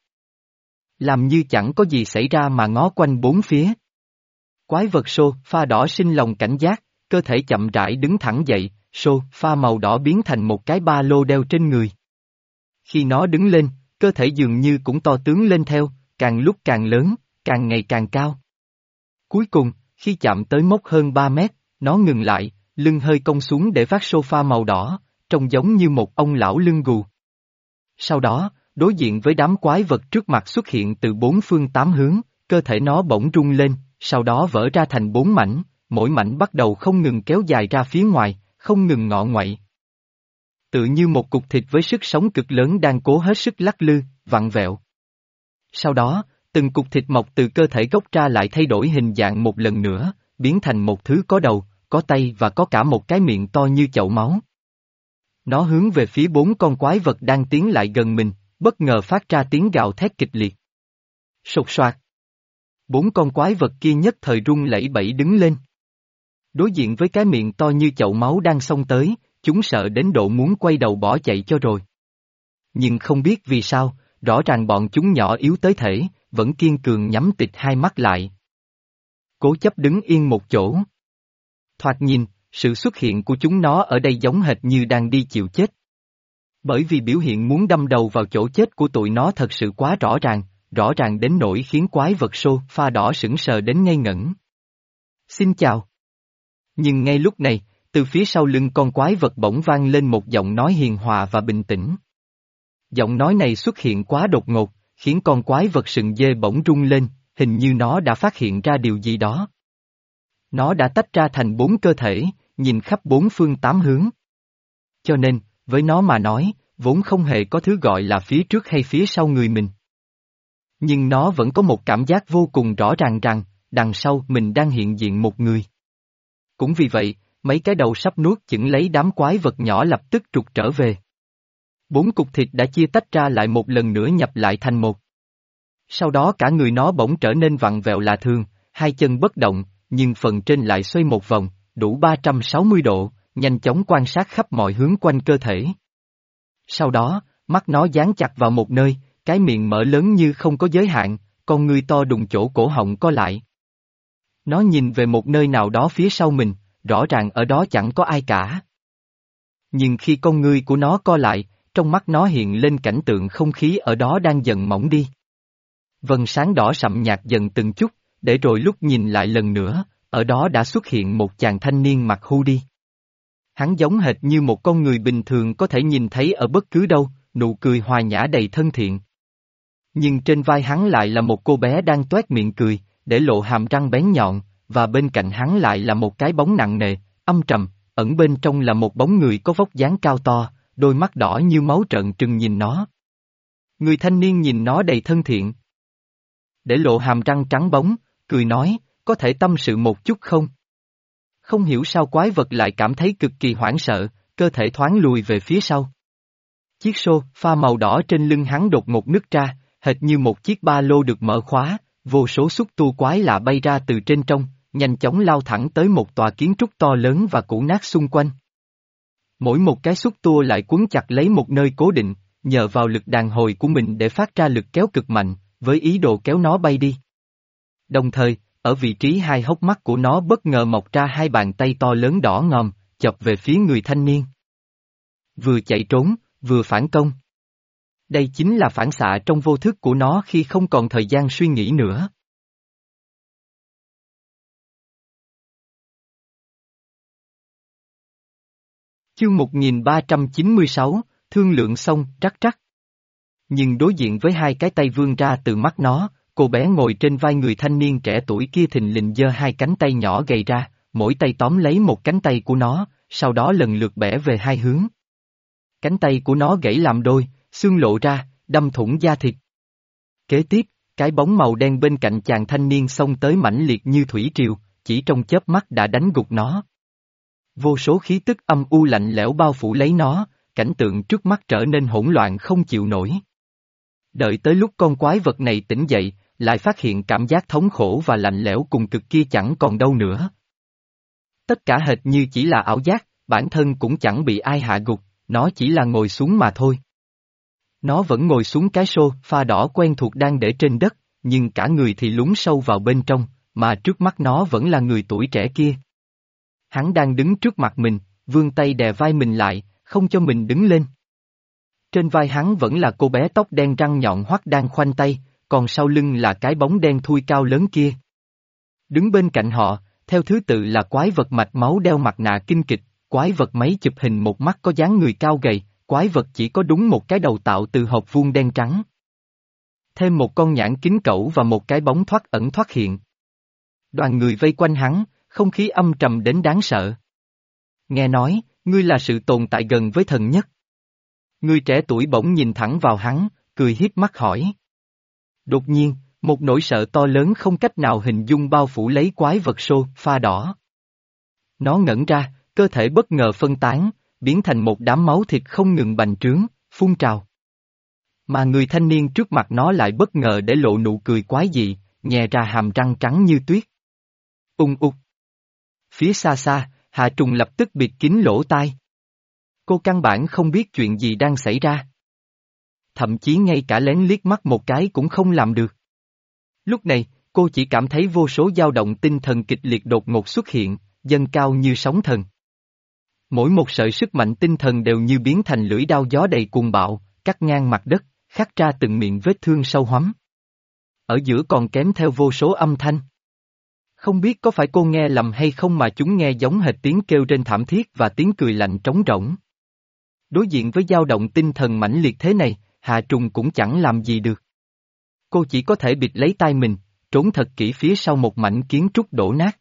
Làm như chẳng có gì xảy ra mà ngó quanh bốn phía. Quái vật sô pha đỏ sinh lòng cảnh giác, cơ thể chậm rãi đứng thẳng dậy, sô pha màu đỏ biến thành một cái ba lô đeo trên người. Khi nó đứng lên, cơ thể dường như cũng to tướng lên theo, càng lúc càng lớn, càng ngày càng cao. Cuối cùng, khi chạm tới mốc hơn ba mét, nó ngừng lại, lưng hơi cong xuống để vác sofa màu đỏ, trông giống như một ông lão lưng gù. Sau đó, đối diện với đám quái vật trước mặt xuất hiện từ bốn phương tám hướng, cơ thể nó bỗng rung lên, sau đó vỡ ra thành bốn mảnh, mỗi mảnh bắt đầu không ngừng kéo dài ra phía ngoài, không ngừng ngọ ngoại. Tự như một cục thịt với sức sống cực lớn đang cố hết sức lắc lư, vặn vẹo. Sau đó, từng cục thịt mọc từ cơ thể gốc ra lại thay đổi hình dạng một lần nữa, biến thành một thứ có đầu, có tay và có cả một cái miệng to như chậu máu. Nó hướng về phía bốn con quái vật đang tiến lại gần mình, bất ngờ phát ra tiếng gào thét kịch liệt. Sột soạt. Bốn con quái vật kia nhất thời run lẩy bẩy đứng lên. Đối diện với cái miệng to như chậu máu đang xông tới, chúng sợ đến độ muốn quay đầu bỏ chạy cho rồi. Nhưng không biết vì sao, rõ ràng bọn chúng nhỏ yếu tới thể, vẫn kiên cường nhắm tịt hai mắt lại. Cố chấp đứng yên một chỗ. Thoạt nhìn, sự xuất hiện của chúng nó ở đây giống hệt như đang đi chịu chết. Bởi vì biểu hiện muốn đâm đầu vào chỗ chết của tụi nó thật sự quá rõ ràng, rõ ràng đến nỗi khiến quái vật sô pha đỏ sững sờ đến ngây ngẩn. Xin chào. Nhưng ngay lúc này, từ phía sau lưng con quái vật bỗng vang lên một giọng nói hiền hòa và bình tĩnh. Giọng nói này xuất hiện quá đột ngột, khiến con quái vật sừng dê bỗng rung lên, hình như nó đã phát hiện ra điều gì đó. Nó đã tách ra thành bốn cơ thể, nhìn khắp bốn phương tám hướng. Cho nên, với nó mà nói, vốn không hề có thứ gọi là phía trước hay phía sau người mình. Nhưng nó vẫn có một cảm giác vô cùng rõ ràng rằng, đằng sau mình đang hiện diện một người. Cũng vì vậy, mấy cái đầu sắp nuốt chửng lấy đám quái vật nhỏ lập tức trục trở về. Bốn cục thịt đã chia tách ra lại một lần nữa nhập lại thành một. Sau đó cả người nó bỗng trở nên vặn vẹo lạ thường, hai chân bất động, nhưng phần trên lại xoay một vòng, đủ ba trăm sáu mươi độ, nhanh chóng quan sát khắp mọi hướng quanh cơ thể. Sau đó, mắt nó dán chặt vào một nơi, cái miệng mở lớn như không có giới hạn, con ngươi to đùng chỗ cổ họng co lại. Nó nhìn về một nơi nào đó phía sau mình, rõ ràng ở đó chẳng có ai cả. Nhưng khi con ngươi của nó co lại, trong mắt nó hiện lên cảnh tượng không khí ở đó đang dần mỏng đi. Vầng sáng đỏ sậm nhạt dần từng chút, để rồi lúc nhìn lại lần nữa, ở đó đã xuất hiện một chàng thanh niên mặc hoodie. Hắn giống hệt như một con người bình thường có thể nhìn thấy ở bất cứ đâu, nụ cười hòa nhã đầy thân thiện. Nhưng trên vai hắn lại là một cô bé đang toét miệng cười, để lộ hàm răng bén nhọn, và bên cạnh hắn lại là một cái bóng nặng nề, âm trầm, ẩn bên trong là một bóng người có vóc dáng cao to, đôi mắt đỏ như máu trợn trừng nhìn nó. Người thanh niên nhìn nó đầy thân thiện. Để lộ hàm răng trắng bóng, cười nói, có thể tâm sự một chút không? Không hiểu sao quái vật lại cảm thấy cực kỳ hoảng sợ, cơ thể thoáng lùi về phía sau. Chiếc xô pha màu đỏ trên lưng hắn đột ngột nứt ra, hệt như một chiếc ba lô được mở khóa, vô số xúc tua quái lạ bay ra từ trên trong, nhanh chóng lao thẳng tới một tòa kiến trúc to lớn và cũ nát xung quanh. Mỗi một cái xúc tua lại quấn chặt lấy một nơi cố định, nhờ vào lực đàn hồi của mình để phát ra lực kéo cực mạnh, với ý đồ kéo nó bay đi. Đồng thời, ở vị trí hai hốc mắt của nó bất ngờ mọc ra hai bàn tay to lớn đỏ ngòm, chọc về phía người thanh niên. Vừa chạy trốn, vừa phản công. Đây chính là phản xạ trong vô thức của nó khi không còn thời gian suy nghĩ nữa. Chương một nghìn ba trăm chín mươi sáu, thương lượng xong, trắc trắc. Nhưng đối diện với hai cái tay vươn ra từ mắt nó, cô bé ngồi trên vai người thanh niên trẻ tuổi kia thình lình giơ hai cánh tay nhỏ gầy ra, mỗi tay tóm lấy một cánh tay của nó, sau đó lần lượt bẻ về hai hướng. Cánh tay của nó gãy làm đôi, xương lộ ra, đâm thủng da thịt. Kế tiếp, cái bóng màu đen bên cạnh chàng thanh niên xông tới mãnh liệt như thủy triều, chỉ trong chớp mắt đã đánh gục nó. Vô số khí tức âm u lạnh lẽo bao phủ lấy nó, cảnh tượng trước mắt trở nên hỗn loạn không chịu nổi. Đợi tới lúc con quái vật này tỉnh dậy, lại phát hiện cảm giác thống khổ và lạnh lẽo cùng cực kia chẳng còn đâu nữa. Tất cả hệt như chỉ là ảo giác, bản thân cũng chẳng bị ai hạ gục, nó chỉ là ngồi xuống mà thôi. Nó vẫn ngồi xuống cái sofa đỏ quen thuộc đang để trên đất, nhưng cả người thì lún sâu vào bên trong, mà trước mắt nó vẫn là người tuổi trẻ kia. Hắn đang đứng trước mặt mình, vươn tay đè vai mình lại, không cho mình đứng lên. Trên vai hắn vẫn là cô bé tóc đen răng nhọn hoắt đang khoanh tay, còn sau lưng là cái bóng đen thui cao lớn kia. Đứng bên cạnh họ, theo thứ tự là quái vật mạch máu đeo mặt nạ kinh kịch, quái vật máy chụp hình một mắt có dáng người cao gầy, quái vật chỉ có đúng một cái đầu tạo từ hộp vuông đen trắng. Thêm một con nhãn kính cẩu và một cái bóng thoát ẩn thoát hiện. Đoàn người vây quanh hắn, không khí âm trầm đến đáng sợ. Nghe nói, ngươi là sự tồn tại gần với thần nhất. Người trẻ tuổi bỗng nhìn thẳng vào hắn, cười hiếp mắt hỏi. Đột nhiên, một nỗi sợ to lớn không cách nào hình dung bao phủ lấy quái vật xô pha đỏ. Nó ngẩn ra, cơ thể bất ngờ phân tán, biến thành một đám máu thịt không ngừng bành trướng, phun trào. Mà người thanh niên trước mặt nó lại bất ngờ để lộ nụ cười quái dị, nhè ra hàm răng trắng như tuyết. Ung ục. Phía xa xa, Hạ Trùng lập tức bịt kín lỗ tai. Cô căn bản không biết chuyện gì đang xảy ra. Thậm chí ngay cả lén liếc mắt một cái cũng không làm được. Lúc này, cô chỉ cảm thấy vô số dao động tinh thần kịch liệt đột ngột xuất hiện, dâng cao như sóng thần. Mỗi một sợi sức mạnh tinh thần đều như biến thành lưỡi đao gió đầy cuồng bạo, cắt ngang mặt đất, khắc ra từng miệng vết thương sâu hoắm. Ở giữa còn kém theo vô số âm thanh. Không biết có phải cô nghe lầm hay không mà chúng nghe giống hệt tiếng kêu rên thảm thiết và tiếng cười lạnh trống rỗng. Đối diện với dao động tinh thần mãnh liệt thế này, Hạ Trùng cũng chẳng làm gì được. Cô chỉ có thể bịt lấy tai mình, trốn thật kỹ phía sau một mảnh kiến trúc đổ nát.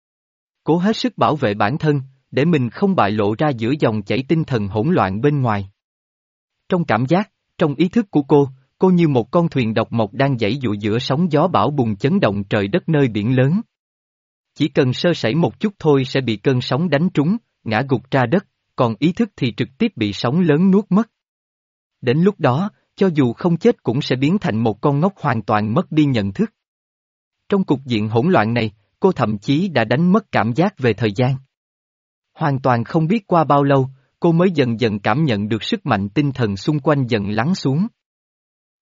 Cố hết sức bảo vệ bản thân, để mình không bại lộ ra giữa dòng chảy tinh thần hỗn loạn bên ngoài. Trong cảm giác, trong ý thức của cô, cô như một con thuyền độc mộc đang giãy dụa giữa sóng gió bão bùng chấn động trời đất nơi biển lớn. Chỉ cần sơ sẩy một chút thôi sẽ bị cơn sóng đánh trúng, ngã gục ra đất, còn ý thức thì trực tiếp bị sóng lớn nuốt mất. Đến lúc đó, cho dù không chết cũng sẽ biến thành một con ngốc hoàn toàn mất đi nhận thức. Trong cục diện hỗn loạn này, cô thậm chí đã đánh mất cảm giác về thời gian. Hoàn toàn không biết qua bao lâu, cô mới dần dần cảm nhận được sức mạnh tinh thần xung quanh dần lắng xuống.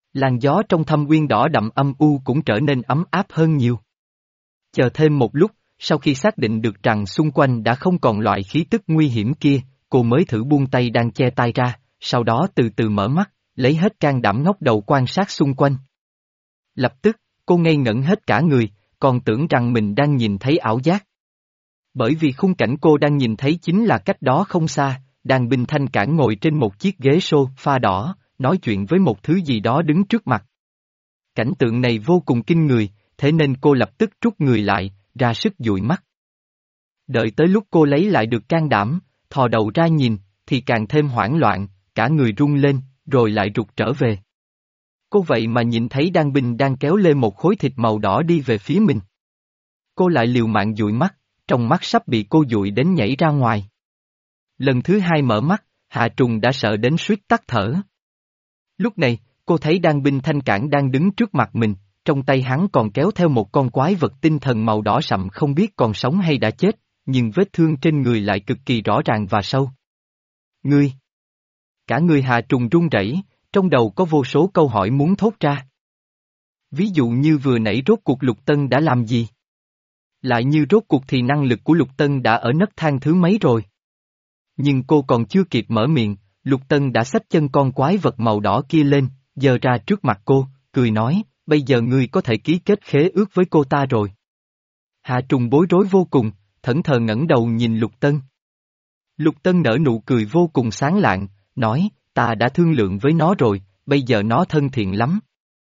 Làn gió trong thâm uyên đỏ đậm âm u cũng trở nên ấm áp hơn nhiều. Chờ thêm một lúc, sau khi xác định được rằng xung quanh đã không còn loại khí tức nguy hiểm kia, cô mới thử buông tay đang che tai ra, sau đó từ từ mở mắt, lấy hết can đảm ngóc đầu quan sát xung quanh. Lập tức, cô ngây ngẩn hết cả người, còn tưởng rằng mình đang nhìn thấy ảo giác. Bởi vì khung cảnh cô đang nhìn thấy chính là cách đó không xa, Đan Binh Thanh Cản ngồi trên một chiếc ghế sofa đỏ, nói chuyện với một thứ gì đó đứng trước mặt. Cảnh tượng này vô cùng kinh người, thế nên cô lập tức rút người lại, ra sức dụi mắt. Đợi tới lúc cô lấy lại được can đảm, thò đầu ra nhìn, thì càng thêm hoảng loạn, cả người run lên, rồi lại rụt trở về. Cô vậy mà nhìn thấy Đan Binh đang kéo lê một khối thịt màu đỏ đi về phía mình. Cô lại liều mạng dụi mắt, trong mắt sắp bị cô dụi đến nhảy ra ngoài. Lần thứ hai mở mắt, Hạ Trùng đã sợ đến suýt tắt thở. Lúc này, cô thấy Đan Binh Thanh Cản đang đứng trước mặt mình, trong tay hắn còn kéo theo một con quái vật tinh thần màu đỏ sậm không biết còn sống hay đã chết, nhưng vết thương trên người lại cực kỳ rõ ràng và sâu. Ngươi! Cả người Hạ Trùng run rẩy, trong đầu có vô số câu hỏi muốn thốt ra. Ví dụ như vừa nãy rốt cuộc Lục Tân đã làm gì? Lại như rốt cuộc thì năng lực của Lục Tân đã ở nấc thang thứ mấy rồi? Nhưng cô còn chưa kịp mở miệng, Lục Tân đã xách chân con quái vật màu đỏ kia lên, giơ ra trước mặt cô, cười nói, bây giờ ngươi có thể ký kết khế ước với cô ta rồi. Hạ Trùng bối rối vô cùng, thẫn thờ ngẩng đầu nhìn Lục Tân. Lục Tân nở nụ cười vô cùng sáng lạng, nói, ta đã thương lượng với nó rồi, bây giờ nó thân thiện lắm.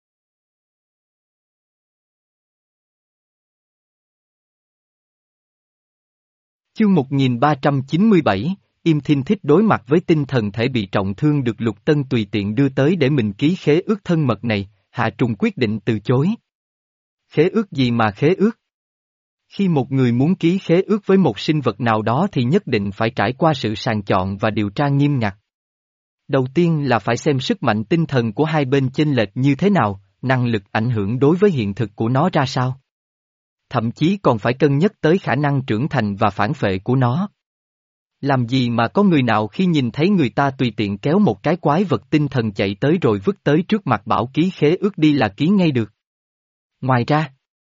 Chương một nghìn ba trăm chín mươi bảy, Im Thiên thích đối mặt với tinh thần thể bị trọng thương được Lục Tân tùy tiện đưa tới để mình ký khế ước thân mật này, Hạ Trùng quyết định từ chối. Khế ước gì mà khế ước? Khi một người muốn ký khế ước với một sinh vật nào đó thì nhất định phải trải qua sự sàng chọn và điều tra nghiêm ngặt. Đầu tiên là phải xem sức mạnh tinh thần của hai bên chênh lệch như thế nào, năng lực ảnh hưởng đối với hiện thực của nó ra sao. Thậm chí còn phải cân nhắc tới khả năng trưởng thành và phản phệ của nó. Làm gì mà có người nào khi nhìn thấy người ta tùy tiện kéo một cái quái vật tinh thần chạy tới rồi vứt tới trước mặt bảo ký khế ước đi là ký ngay được. Ngoài ra,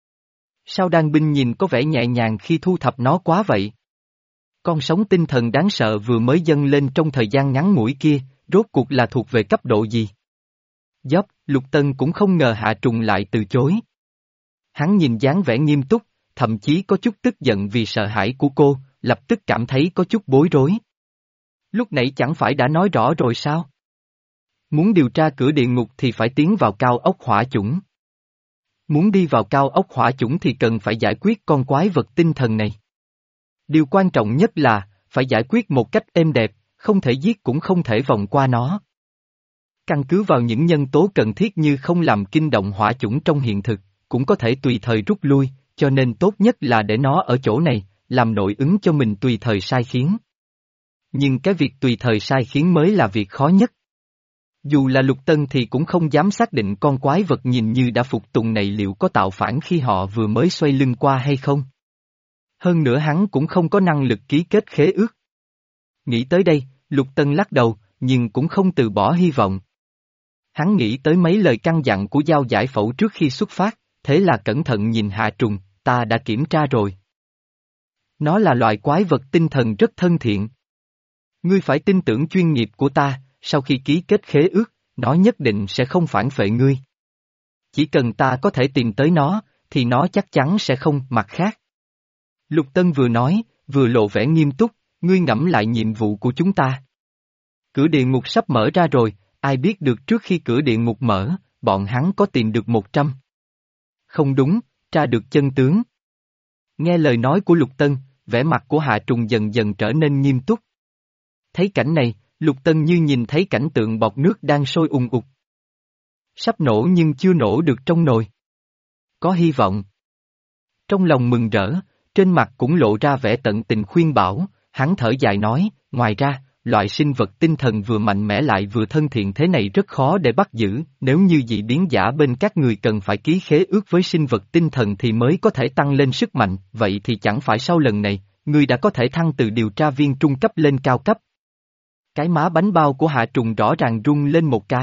sao Đan Binh nhìn có vẻ nhẹ nhàng khi thu thập nó quá vậy? Con sóng tinh thần đáng sợ vừa mới dâng lên trong thời gian ngắn ngủi kia, rốt cuộc là thuộc về cấp độ gì? Dốc, Lục Tân cũng không ngờ Hạ Trùng lại từ chối. Hắn nhìn dáng vẻ nghiêm túc, thậm chí có chút tức giận vì sợ hãi của cô, lập tức cảm thấy có chút bối rối. Lúc nãy chẳng phải đã nói rõ rồi sao? Muốn điều tra cửa địa ngục thì phải tiến vào cao ốc hỏa chủng. Muốn đi vào cao ốc hỏa chủng thì cần phải giải quyết con quái vật tinh thần này. Điều quan trọng nhất là, phải giải quyết một cách êm đẹp, không thể giết cũng không thể vòng qua nó. Căn cứ vào những nhân tố cần thiết như không làm kinh động hỏa chủng trong hiện thực, cũng có thể tùy thời rút lui, cho nên tốt nhất là để nó ở chỗ này, làm nội ứng cho mình tùy thời sai khiến. Nhưng cái việc tùy thời sai khiến mới là việc khó nhất. Dù là Lục Tân thì cũng không dám xác định con quái vật nhìn như đã phục tùng này liệu có tạo phản khi họ vừa mới xoay lưng qua hay không. Hơn nữa hắn cũng không có năng lực ký kết khế ước. Nghĩ tới đây, Lục Tân lắc đầu, nhưng cũng không từ bỏ hy vọng. Hắn nghĩ tới mấy lời căn dặn của Giao Giải Phẫu trước khi xuất phát, thế là cẩn thận nhìn Hạ Trùng, ta đã kiểm tra rồi. Nó là loại quái vật tinh thần rất thân thiện. Ngươi phải tin tưởng chuyên nghiệp của ta, sau khi ký kết khế ước, nó nhất định sẽ không phản phệ ngươi. Chỉ cần ta có thể tìm tới nó, thì nó chắc chắn sẽ không mặt khác. Lục Tân vừa nói, vừa lộ vẻ nghiêm túc, ngươi ngẫm lại nhiệm vụ của chúng ta. Cửa địa ngục sắp mở ra rồi, ai biết được trước khi cửa địa ngục mở, bọn hắn có tìm được một trăm. Không đúng, tra được chân tướng. Nghe lời nói của Lục Tân, vẻ mặt của Hạ Trùng dần dần trở nên nghiêm túc. Thấy cảnh này, Lục Tân như nhìn thấy cảnh tượng bọt nước đang sôi ùn ục. Sắp nổ nhưng chưa nổ được trong nồi. Có hy vọng. Trong lòng mừng rỡ, trên mặt cũng lộ ra vẻ tận tình khuyên bảo, hắn thở dài nói, ngoài ra, loại sinh vật tinh thần vừa mạnh mẽ lại vừa thân thiện thế này rất khó để bắt giữ, nếu như dị biến giả bên các người cần phải ký khế ước với sinh vật tinh thần thì mới có thể tăng lên sức mạnh, vậy thì chẳng phải sau lần này, người đã có thể thăng từ điều tra viên trung cấp lên cao cấp. Cái má bánh bao của Hạ Trùng rõ ràng rung lên một cái,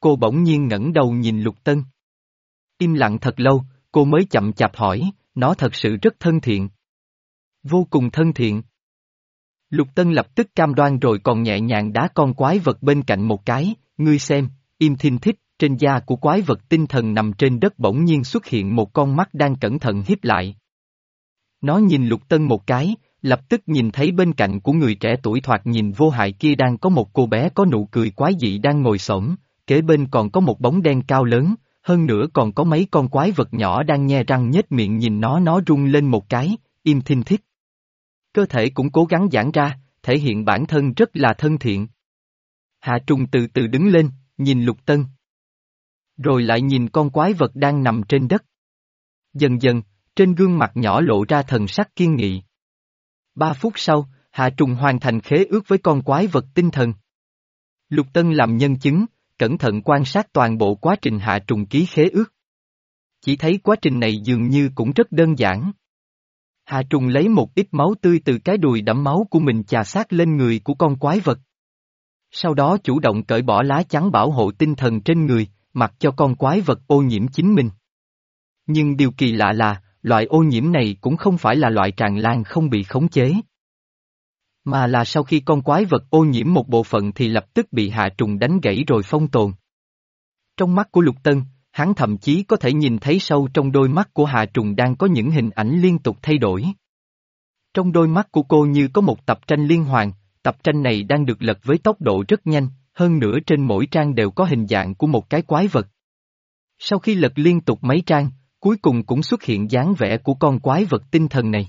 cô bỗng nhiên ngẩng đầu nhìn Lục Tân. Im lặng thật lâu, cô mới chậm chạp hỏi, nó thật sự rất thân thiện. Vô cùng thân thiện. Lục Tân lập tức cam đoan rồi còn nhẹ nhàng đá con quái vật bên cạnh một cái, ngươi xem, im thinh thích, trên da của quái vật tinh thần nằm trên đất bỗng nhiên xuất hiện một con mắt đang cẩn thận híp lại. Nó nhìn Lục Tân một cái, lập tức nhìn thấy bên cạnh của người trẻ tuổi thoạt nhìn vô hại kia đang có một cô bé có nụ cười quái dị đang ngồi xổm, kế bên còn có một bóng đen cao lớn, hơn nữa còn có mấy con quái vật nhỏ đang nhe răng nhếch miệng nhìn nó nó rung lên một cái, im thinh thích. Cơ thể cũng cố gắng giãn ra, thể hiện bản thân rất là thân thiện. Hạ Trùng từ từ đứng lên, nhìn Lục Tân. Rồi lại nhìn con quái vật đang nằm trên đất. Dần dần, trên gương mặt nhỏ lộ ra thần sắc kiên nghị. Ba phút sau, Hạ Trùng hoàn thành khế ước với con quái vật tinh thần. Lục Tân làm nhân chứng, cẩn thận quan sát toàn bộ quá trình Hạ Trùng ký khế ước. Chỉ thấy quá trình này dường như cũng rất đơn giản. Hạ Trùng lấy một ít máu tươi từ cái đùi đẫm máu của mình chà sát lên người của con quái vật. Sau đó chủ động cởi bỏ lá chắn bảo hộ tinh thần trên người, mặc cho con quái vật ô nhiễm chính mình. Nhưng điều kỳ lạ là, loại ô nhiễm này cũng không phải là loại tràn lan không bị khống chế. Mà là sau khi con quái vật ô nhiễm một bộ phận thì lập tức bị Hạ Trùng đánh gãy rồi phong tồn. Trong mắt của Lục Tân, hắn thậm chí có thể nhìn thấy sâu trong đôi mắt của Hạ Trùng đang có những hình ảnh liên tục thay đổi. Trong đôi mắt của cô như có một tập tranh liên hoàn, tập tranh này đang được lật với tốc độ rất nhanh, hơn nữa trên mỗi trang đều có hình dạng của một cái quái vật. Sau khi lật liên tục mấy trang, cuối cùng cũng xuất hiện dáng vẻ của con quái vật tinh thần này.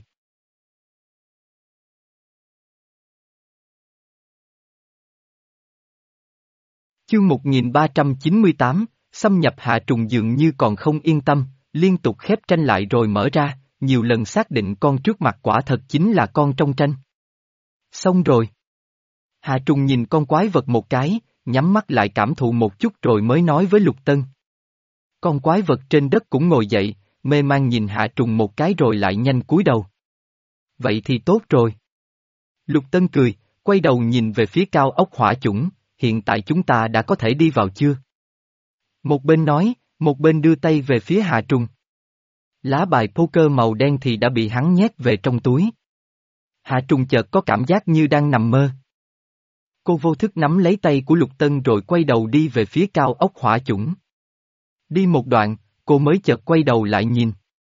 Chương một nghìn ba trăm chín mươi tám, xâm nhập. Hạ Trùng dường như còn không yên tâm, liên tục khép tranh lại rồi mở ra, nhiều lần xác định con trước mặt quả thật chính là con trong tranh. Xong rồi. Hạ Trùng nhìn con quái vật một cái, nhắm mắt lại cảm thụ một chút rồi mới nói với Lục Tân. Con quái vật trên đất cũng ngồi dậy, mê man nhìn Hạ Trùng một cái rồi lại nhanh cúi đầu. Vậy thì tốt rồi. Lục Tân cười, quay đầu nhìn về phía cao ốc hỏa chủng, hiện tại chúng ta đã có thể đi vào chưa? Một bên nói, một bên đưa tay về phía Hạ Trùng. Lá bài poker màu đen thì đã bị hắn nhét về trong túi. Hạ Trùng chợt có cảm giác như đang nằm mơ. Cô vô thức nắm lấy tay của Lục Tân rồi quay đầu đi về phía cao ốc hỏa chủng. Đi một đoạn, cô mới chợt quay đầu lại nhìn.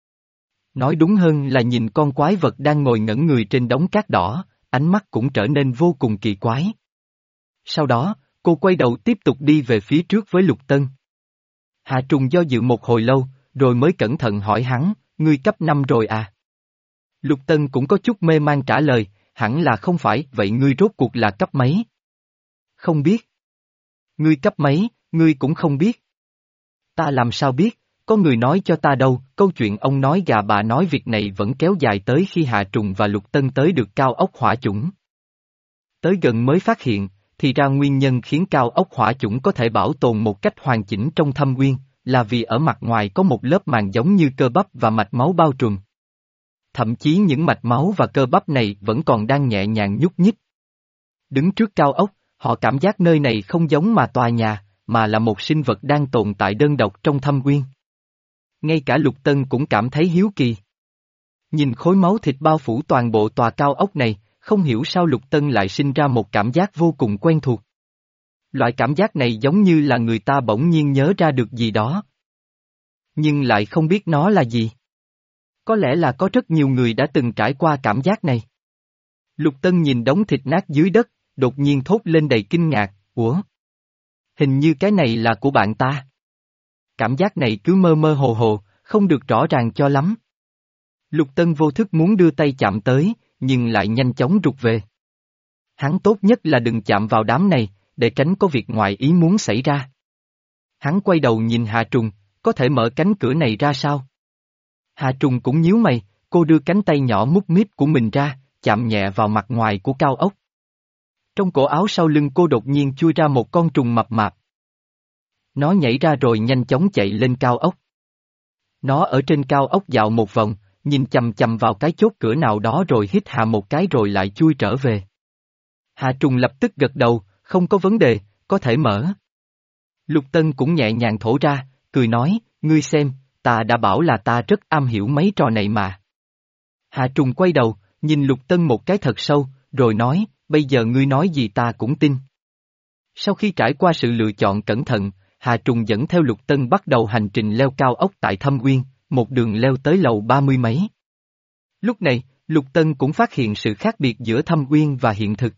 Nói đúng hơn là nhìn con quái vật đang ngồi ngẩn người trên đống cát đỏ, ánh mắt cũng trở nên vô cùng kỳ quái. Sau đó, cô quay đầu tiếp tục đi về phía trước với Lục Tân. Hạ Trùng do dự một hồi lâu, rồi mới cẩn thận hỏi hắn, ngươi cấp năm rồi à? Lục Tân cũng có chút mê man trả lời, hẳn là không phải, vậy ngươi rốt cuộc là cấp mấy? Không biết. Ngươi cấp mấy, ngươi cũng không biết. Ta làm sao biết, có người nói cho ta đâu, câu chuyện ông nói gà bà nói việc này vẫn kéo dài tới khi Hạ Trùng và Lục Tân tới được cao ốc hỏa chủng. Tới gần mới phát hiện, thì ra nguyên nhân khiến cao ốc hỏa chủng có thể bảo tồn một cách hoàn chỉnh trong thâm nguyên, là vì ở mặt ngoài có một lớp màng giống như cơ bắp và mạch máu bao trùm. Thậm chí những mạch máu và cơ bắp này vẫn còn đang nhẹ nhàng nhúc nhích. Đứng trước cao ốc, họ cảm giác nơi này không giống mà tòa nhà, mà là một sinh vật đang tồn tại đơn độc trong thâm nguyên. Ngay cả Lục Tân cũng cảm thấy hiếu kỳ. Nhìn khối máu thịt bao phủ toàn bộ tòa cao ốc này, không hiểu sao Lục Tân lại sinh ra một cảm giác vô cùng quen thuộc. Loại cảm giác này giống như là người ta bỗng nhiên nhớ ra được gì đó. Nhưng lại không biết nó là gì. Có lẽ là có rất nhiều người đã từng trải qua cảm giác này. Lục Tân nhìn đống thịt nát dưới đất, đột nhiên thốt lên đầy kinh ngạc, ủa? Hình như cái này là của bạn ta. Cảm giác này cứ mơ mơ hồ hồ, không được rõ ràng cho lắm. Lục Tân vô thức muốn đưa tay chạm tới, nhưng lại nhanh chóng rụt về. Hắn tốt nhất là đừng chạm vào đám này, để tránh có việc ngoài ý muốn xảy ra. Hắn quay đầu nhìn Hạ Trùng, có thể mở cánh cửa này ra sao? Hạ Trùng cũng nhíu mày, cô đưa cánh tay nhỏ mút míp của mình ra, chạm nhẹ vào mặt ngoài của cao ốc. Trong cổ áo sau lưng cô đột nhiên chui ra một con trùng mập mạp. Nó nhảy ra rồi nhanh chóng chạy lên cao ốc. Nó ở trên cao ốc dạo một vòng, nhìn chằm chằm vào cái chốt cửa nào đó rồi hít hà một cái rồi lại chui trở về. Hạ Trùng lập tức gật đầu, không có vấn đề, có thể mở. Lục Tân cũng nhẹ nhàng thổ ra, cười nói, ngươi xem, ta đã bảo là ta rất am hiểu mấy trò này mà. Hà Trùng quay đầu, nhìn Lục Tân một cái thật sâu, rồi nói, bây giờ ngươi nói gì ta cũng tin. Sau khi trải qua sự lựa chọn cẩn thận, Hà Trùng dẫn theo Lục Tân bắt đầu hành trình leo cao ốc tại Thâm Uyên, một đường leo tới lầu ba mươi mấy. Lúc này, Lục Tân cũng phát hiện sự khác biệt giữa Thâm Uyên và hiện thực.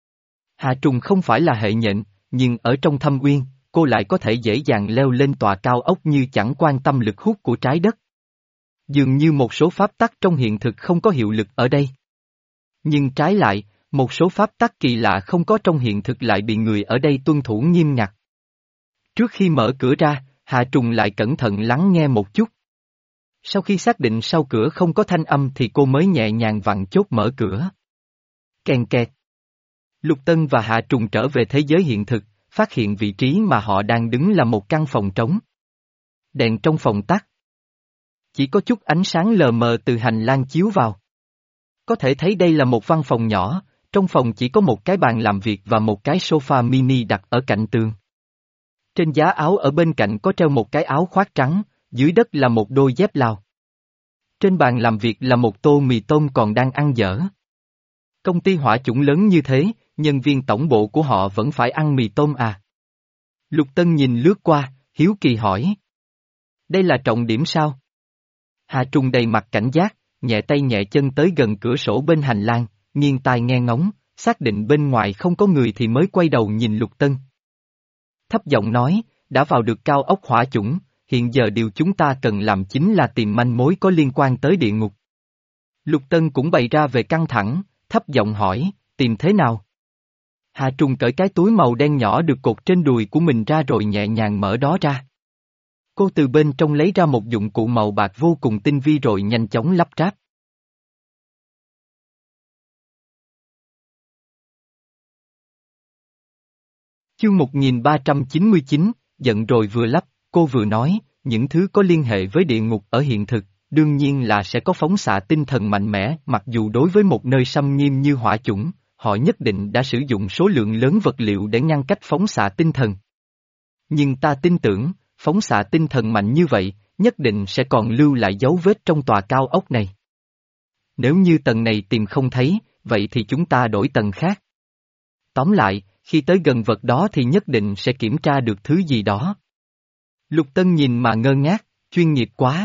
Hà Trùng không phải là hệ nhện, nhưng ở trong Thâm Uyên, cô lại có thể dễ dàng leo lên tòa cao ốc như chẳng quan tâm lực hút của trái đất. Dường như một số pháp tắc trong hiện thực không có hiệu lực ở đây. Nhưng trái lại, một số pháp tắc kỳ lạ không có trong hiện thực lại bị người ở đây tuân thủ nghiêm ngặt. Trước khi mở cửa ra, Hà Trùng lại cẩn thận lắng nghe một chút. Sau khi xác định sau cửa không có thanh âm thì cô mới nhẹ nhàng vặn chốt mở cửa. Kèn kẹt. Lục Tân và Hà Trùng trở về thế giới hiện thực, phát hiện vị trí mà họ đang đứng là một căn phòng trống. Đèn trong phòng tắt. Chỉ có chút ánh sáng lờ mờ từ hành lang chiếu vào. Có thể thấy đây là một văn phòng nhỏ, trong phòng chỉ có một cái bàn làm việc và một cái sofa mini đặt ở cạnh tường. Trên giá áo ở bên cạnh có treo một cái áo khoác trắng, dưới đất là một đôi dép Lào. Trên bàn làm việc là một tô mì tôm còn đang ăn dở. Công ty hỏa chủng lớn như thế, nhân viên tổng bộ của họ vẫn phải ăn mì tôm à? Lục Tân nhìn lướt qua, hiếu kỳ hỏi. Đây là trọng điểm sao? Hà Trùng đầy mặt cảnh giác, nhẹ tay nhẹ chân tới gần cửa sổ bên hành lang, nghiêng tai nghe ngóng, xác định bên ngoài không có người thì mới quay đầu nhìn Lục Tân. Thấp giọng nói, đã vào được cao ốc hỏa chủng, hiện giờ điều chúng ta cần làm chính là tìm manh mối có liên quan tới địa ngục. Lục Tân cũng bày ra về căng thẳng, thấp giọng hỏi, tìm thế nào? Hà Trùng cởi cái túi màu đen nhỏ được cột trên đùi của mình ra rồi nhẹ nhàng mở đó ra. Cô từ bên trong lấy ra một dụng cụ màu bạc vô cùng tinh vi rồi nhanh chóng lắp ráp. Chương một nghìn ba trăm chín mươi chín, giận rồi vừa lắp, cô vừa nói, những thứ có liên hệ với địa ngục ở hiện thực, đương nhiên là sẽ có phóng xạ tinh thần mạnh mẽ, mặc dù đối với một nơi xâm nghiêm như hỏa chủng, họ nhất định đã sử dụng số lượng lớn vật liệu để ngăn cách phóng xạ tinh thần. Nhưng ta tin tưởng, phóng xạ tinh thần mạnh như vậy, nhất định sẽ còn lưu lại dấu vết trong tòa cao ốc này. Nếu như tầng này tìm không thấy, vậy thì chúng ta đổi tầng khác. Tóm lại, khi tới gần vật đó thì nhất định sẽ kiểm tra được thứ gì đó. Lục Tân nhìn mà ngơ ngác, chuyên nghiệp quá.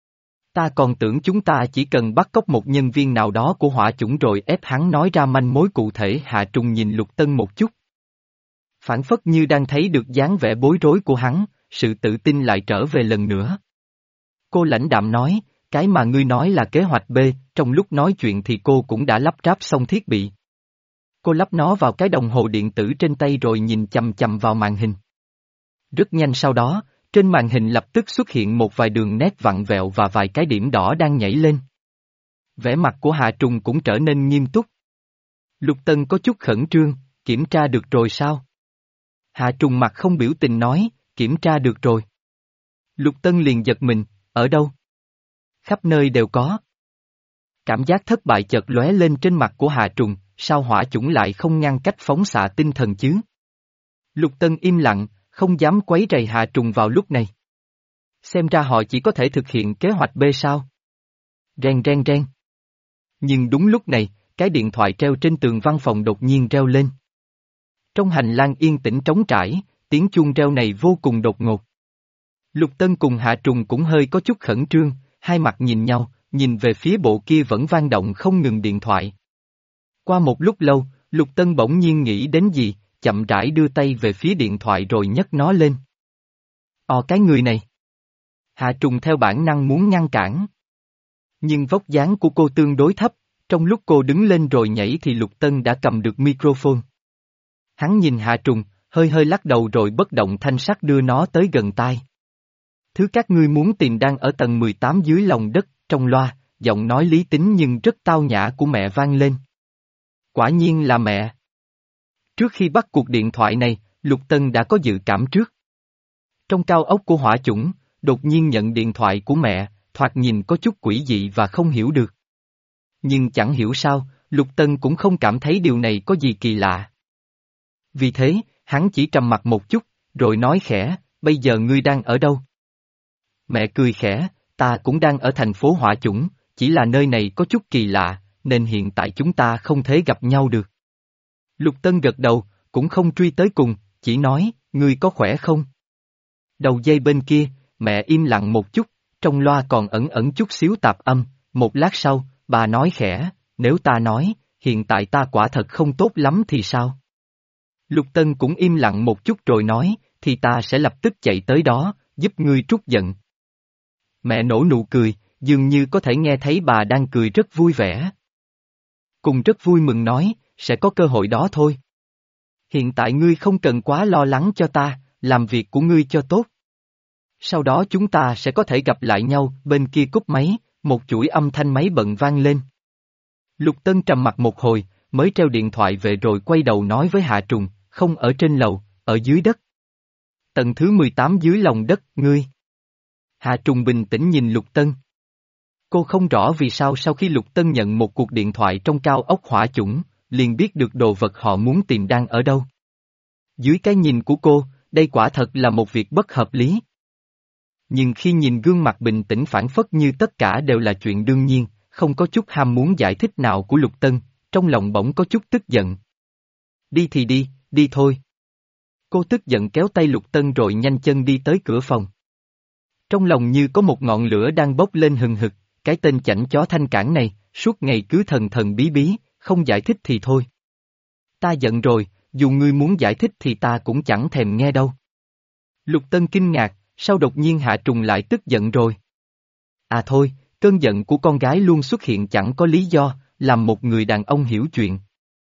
Ta còn tưởng chúng ta chỉ cần bắt cóc một nhân viên nào đó của hỏa chủng rồi ép hắn nói ra manh mối cụ thể. Hạ Trùng nhìn Lục Tân một chút. Phản phất như đang thấy được dáng vẻ bối rối của hắn, sự tự tin lại trở về lần nữa. Cô lãnh đạm nói, cái mà ngươi nói là kế hoạch B, trong lúc nói chuyện thì cô cũng đã lắp ráp xong thiết bị. Cô lắp nó vào cái đồng hồ điện tử trên tay rồi nhìn chằm chằm vào màn hình. Rất nhanh sau đó, trên màn hình lập tức xuất hiện một vài đường nét vặn vẹo và vài cái điểm đỏ đang nhảy lên. Vẻ mặt của Hạ Trùng cũng trở nên nghiêm túc. Lục Tân có chút khẩn trương, kiểm tra được rồi sao? Hạ Trùng mặt không biểu tình nói, kiểm tra được rồi. Lục Tân liền giật mình, ở đâu? Khắp nơi đều có. Cảm giác thất bại chợt lóe lên trên mặt của Hạ Trùng, sao hỏa chủng lại không ngăn cách phóng xạ tinh thần chứ? Lục Tân im lặng, không dám quấy rầy Hạ Trùng vào lúc này. Xem ra họ chỉ có thể thực hiện kế hoạch B sao? Reng reng reng. Nhưng đúng lúc này, cái điện thoại treo trên tường văn phòng đột nhiên reo lên. Trong hành lang yên tĩnh trống trải, tiếng chuông reo này vô cùng đột ngột. Lục Tân cùng Hạ Trùng cũng hơi có chút khẩn trương, hai mặt nhìn nhau, nhìn về phía bộ kia vẫn vang động không ngừng điện thoại. Qua một lúc lâu, Lục Tân bỗng nhiên nghĩ đến gì, chậm rãi đưa tay về phía điện thoại rồi nhấc nó lên. Ồ cái người này. Hạ Trùng theo bản năng muốn ngăn cản. Nhưng vóc dáng của cô tương đối thấp, trong lúc cô đứng lên rồi nhảy thì Lục Tân đã cầm được microphone. Hắn nhìn Hạ Trùng, hơi hơi lắc đầu rồi bất động thanh sắc đưa nó tới gần tai. Thứ các ngươi muốn tìm đang ở tầng mười tám dưới lòng đất, trong loa, giọng nói lý tính nhưng rất tao nhã của mẹ vang lên. Quả nhiên là mẹ. Trước khi bắt cuộc điện thoại này, Lục Tân đã có dự cảm trước. Trong cao ốc của hỏa chủng, đột nhiên nhận điện thoại của mẹ, thoạt nhìn có chút quỷ dị và không hiểu được. Nhưng chẳng hiểu sao, Lục Tân cũng không cảm thấy điều này có gì kỳ lạ. Vì thế, hắn chỉ trầm mặt một chút, rồi nói khẽ, bây giờ ngươi đang ở đâu? Mẹ cười khẽ, ta cũng đang ở thành phố Hỏa Chủng, chỉ là nơi này có chút kỳ lạ, nên hiện tại chúng ta không thể gặp nhau được. Lục Tân gật đầu, cũng không truy tới cùng, chỉ nói, ngươi có khỏe không? Đầu dây bên kia, mẹ im lặng một chút, trong loa còn ẩn ẩn chút xíu tạp âm, một lát sau, bà nói khẽ, nếu ta nói, hiện tại ta quả thật không tốt lắm thì sao? Lục Tân cũng im lặng một chút rồi nói, thì ta sẽ lập tức chạy tới đó, giúp ngươi trút giận. Mẹ nở nụ cười, dường như có thể nghe thấy bà đang cười rất vui vẻ. Cùng rất vui mừng nói, sẽ có cơ hội đó thôi. Hiện tại ngươi không cần quá lo lắng cho ta, làm việc của ngươi cho tốt. Sau đó chúng ta sẽ có thể gặp lại nhau, bên kia cúp máy, một chuỗi âm thanh máy bận vang lên. Lục Tân trầm mặt một hồi, mới treo điện thoại về rồi quay đầu nói với Hạ Trùng, không ở trên lầu, ở dưới đất. Tầng thứ mười tám dưới lòng đất, ngươi. Hạ Trùng bình tĩnh nhìn Lục Tân. Cô không rõ vì sao sau khi Lục Tân nhận một cuộc điện thoại trong cao ốc Hỏa Chủng, liền biết được đồ vật họ muốn tìm đang ở đâu. Dưới cái nhìn của cô, đây quả thật là một việc bất hợp lý. Nhưng khi nhìn gương mặt bình tĩnh phảng phất như tất cả đều là chuyện đương nhiên, không có chút ham muốn giải thích nào của Lục Tân, trong lòng bỗng có chút tức giận. Đi thì đi, đi thôi. Cô tức giận kéo tay Lục Tân rồi nhanh chân đi tới cửa phòng. Trong lòng như có một ngọn lửa đang bốc lên hừng hực, cái tên chảnh chó Thanh Cảng này, suốt ngày cứ thần thần bí bí, không giải thích thì thôi. Ta giận rồi, dù ngươi muốn giải thích thì ta cũng chẳng thèm nghe đâu. Lục Tân kinh ngạc, sao đột nhiên Hạ Trùng lại tức giận rồi? À thôi, cơn giận của con gái luôn xuất hiện chẳng có lý do, làm một người đàn ông hiểu chuyện.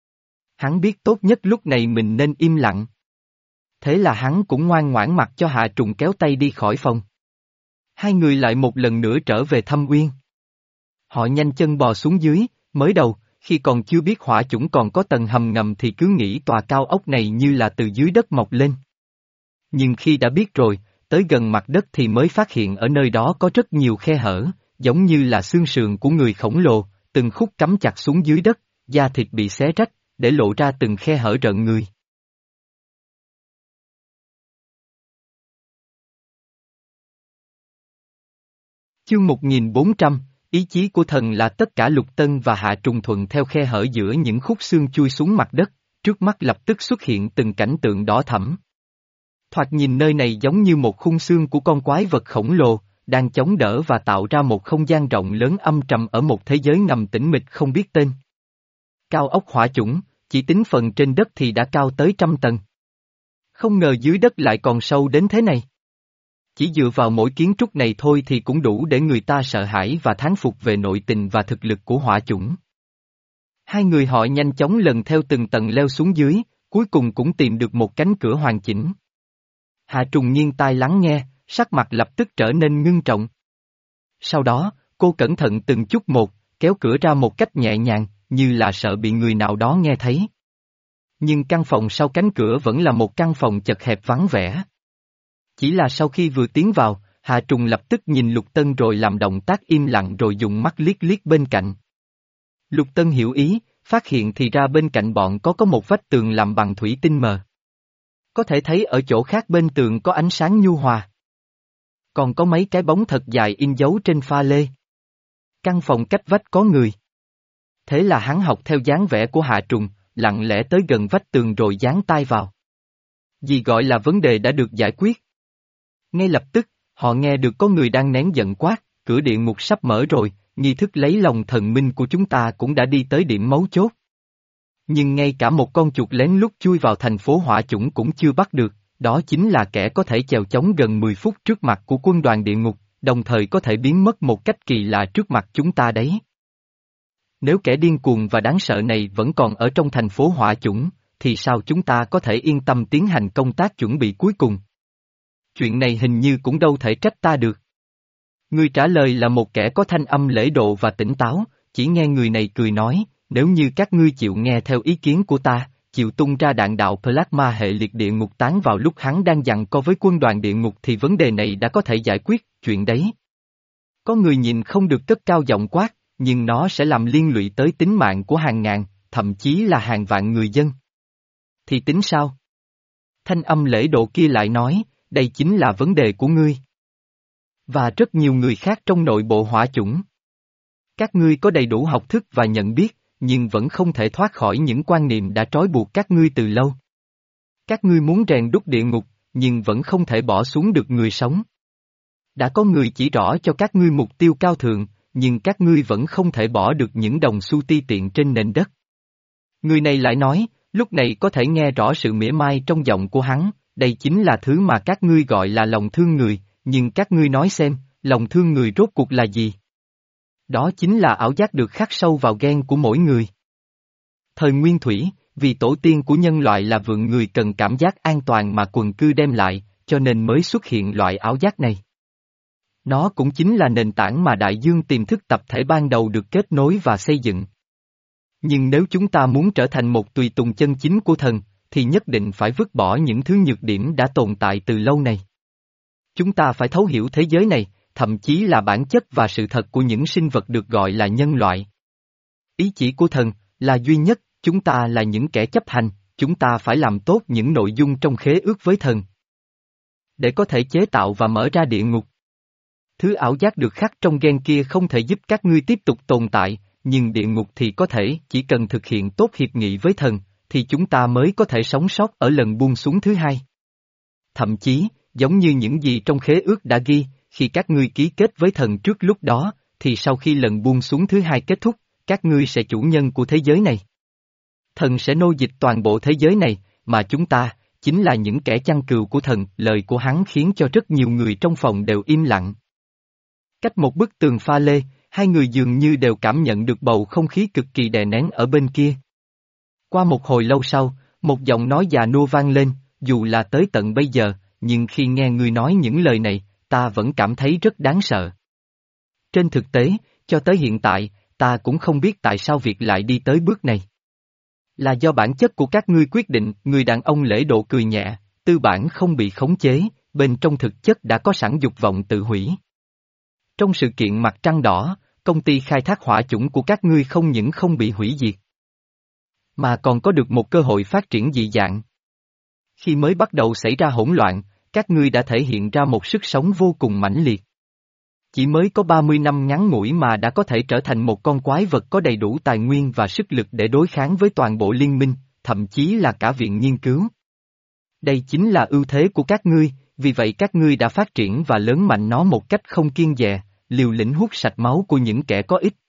Hắn biết tốt nhất lúc này mình nên im lặng. Thế là hắn cũng ngoan ngoãn mặc cho Hạ Trùng kéo tay đi khỏi phòng. Hai người lại một lần nữa trở về Thâm Uyên. Họ nhanh chân bò xuống dưới, mới đầu, khi còn chưa biết Hỏa Chủng còn có tầng hầm ngầm thì cứ nghĩ tòa cao ốc này như là từ dưới đất mọc lên. Nhưng khi đã biết rồi, tới gần mặt đất thì mới phát hiện ở nơi đó có rất nhiều khe hở, giống như là xương sườn của người khổng lồ, từng khúc cắm chặt xuống dưới đất, da thịt bị xé rách, để lộ ra từng khe hở rợn người. Chương một nghìn bốn trăm, ý chí của thần là tất cả. Lục Tân và Hạ Trùng thuận theo khe hở giữa những khúc xương chui xuống mặt đất, trước mắt lập tức xuất hiện từng cảnh tượng đỏ thẫm. Thoạt nhìn nơi này giống như một khung xương của con quái vật khổng lồ, đang chống đỡ và tạo ra một không gian rộng lớn âm trầm ở một thế giới ngầm tĩnh mịch không biết tên. Cao ốc Hỏa Chủng, chỉ tính phần trên đất thì đã cao tới trăm tầng. Không ngờ dưới đất lại còn sâu đến thế này. Chỉ dựa vào mỗi kiến trúc này thôi thì cũng đủ để người ta sợ hãi và thán phục về nội tình và thực lực của Hỏa Chủng. Hai người họ nhanh chóng lần theo từng tầng leo xuống dưới, cuối cùng cũng tìm được một cánh cửa hoàn chỉnh. Hạ Trùng nghiêng tai lắng nghe, sắc mặt lập tức trở nên ngưng trọng. Sau đó, cô cẩn thận từng chút một, kéo cửa ra một cách nhẹ nhàng, như là sợ bị người nào đó nghe thấy. Nhưng căn phòng sau cánh cửa vẫn là một căn phòng chật hẹp vắng vẻ. Chỉ là sau khi vừa tiến vào, Hạ Trùng lập tức nhìn Lục Tân rồi làm động tác im lặng rồi dùng mắt liếc liếc bên cạnh. Lục Tân hiểu ý, phát hiện thì ra bên cạnh bọn có có một vách tường làm bằng thủy tinh mờ. Có thể thấy ở chỗ khác bên tường có ánh sáng nhu hòa. Còn có mấy cái bóng thật dài in dấu trên pha lê. Căn phòng cách vách có người. Thế là hắn học theo dáng vẻ của Hạ Trùng, lặng lẽ tới gần vách tường rồi dán tai vào. Gì gọi là vấn đề đã được giải quyết. Ngay lập tức, họ nghe được có người đang nén giận quát, cửa địa ngục sắp mở rồi, nghi thức lấy lòng thần minh của chúng ta cũng đã đi tới điểm mấu chốt. Nhưng ngay cả một con chuột lén lút chui vào thành phố Hỏa Chủng cũng chưa bắt được, đó chính là kẻ có thể chèo chống gần mười phút trước mặt của quân đoàn địa ngục, đồng thời có thể biến mất một cách kỳ lạ trước mặt chúng ta đấy. Nếu kẻ điên cuồng và đáng sợ này vẫn còn ở trong thành phố Hỏa Chủng, thì sao chúng ta có thể yên tâm tiến hành công tác chuẩn bị cuối cùng? Chuyện này hình như cũng đâu thể trách ta được. Người trả lời là một kẻ có thanh âm lễ độ và tỉnh táo, chỉ nghe người này cười nói, nếu như các ngươi chịu nghe theo ý kiến của ta, chịu tung ra đạn đạo plasma hệ liệt địa ngục tán vào lúc hắn đang giằng co với quân đoàn địa ngục thì vấn đề này đã có thể giải quyết, chuyện đấy. Có người nhìn không được cất cao giọng quát, nhưng nó sẽ làm liên lụy tới tính mạng của hàng ngàn, thậm chí là hàng vạn người dân. Thì tính sao? Thanh âm lễ độ kia lại nói, đây chính là vấn đề của ngươi. Và rất nhiều người khác trong nội bộ hỏa chủng. Các ngươi có đầy đủ học thức và nhận biết, nhưng vẫn không thể thoát khỏi những quan niệm đã trói buộc các ngươi từ lâu. Các ngươi muốn rèn đúc địa ngục, nhưng vẫn không thể bỏ xuống được người sống. Đã có người chỉ rõ cho các ngươi mục tiêu cao thượng, nhưng các ngươi vẫn không thể bỏ được những đồng xu ti tiện trên nền đất. Người này lại nói, lúc này có thể nghe rõ sự mỉa mai trong giọng của hắn, đây chính là thứ mà các ngươi gọi là lòng thương người, nhưng các ngươi nói xem, lòng thương người rốt cuộc là gì? Đó chính là ảo giác được khắc sâu vào gen của mỗi người. Thời Nguyên Thủy, vì tổ tiên của nhân loại là vượn người cần cảm giác an toàn mà quần cư đem lại, cho nên mới xuất hiện loại ảo giác này. Nó cũng chính là nền tảng mà đại dương tiềm thức tập thể ban đầu được kết nối và xây dựng. Nhưng nếu chúng ta muốn trở thành một tùy tùng chân chính của thần, thì nhất định phải vứt bỏ những thứ nhược điểm đã tồn tại từ lâu này. Chúng ta phải thấu hiểu thế giới này, thậm chí là bản chất và sự thật của những sinh vật được gọi là nhân loại. Ý chỉ của thần là duy nhất, chúng ta là những kẻ chấp hành, chúng ta phải làm tốt những nội dung trong khế ước với thần. Để có thể chế tạo và mở ra địa ngục. Thứ ảo giác được khắc trong gen kia không thể giúp các ngươi tiếp tục tồn tại, nhưng địa ngục thì có thể, chỉ cần thực hiện tốt hiệp nghị với thần, thì chúng ta mới có thể sống sót ở lần buông xuống thứ hai. Thậm chí, giống như những gì trong khế ước đã ghi, khi các ngươi ký kết với thần trước lúc đó, thì sau khi lần buông xuống thứ hai kết thúc, các ngươi sẽ chủ nhân của thế giới này. Thần sẽ nô dịch toàn bộ thế giới này, mà chúng ta, chính là những kẻ chăn cừu của thần. Lời của hắn khiến cho rất nhiều người trong phòng đều im lặng. Cách một bức tường pha lê, hai người dường như đều cảm nhận được bầu không khí cực kỳ đè nén ở bên kia. Qua một hồi lâu sau, một giọng nói già nua vang lên, dù là tới tận bây giờ, nhưng khi nghe ngươi nói những lời này, ta vẫn cảm thấy rất đáng sợ. Trên thực tế, cho tới hiện tại, ta cũng không biết tại sao việc lại đi tới bước này. Là do bản chất của các ngươi quyết định. Người đàn ông lễ độ cười nhẹ, tư bản không bị khống chế, bên trong thực chất đã có sẵn dục vọng tự hủy. Trong sự kiện mặt trăng đỏ, công ty khai thác hỏa chủng của các ngươi không những không bị hủy diệt, mà còn có được một cơ hội phát triển dị dạng. Khi mới bắt đầu xảy ra hỗn loạn, các ngươi đã thể hiện ra một sức sống vô cùng mãnh liệt. Chỉ mới có ba mươi năm ngắn ngủi mà đã có thể trở thành một con quái vật có đầy đủ tài nguyên và sức lực để đối kháng với toàn bộ liên minh, thậm chí là cả viện nghiên cứu. Đây chính là ưu thế của các ngươi, vì vậy các ngươi đã phát triển và lớn mạnh nó một cách không kiêng dè, liều lĩnh hút sạch máu của những kẻ có ích,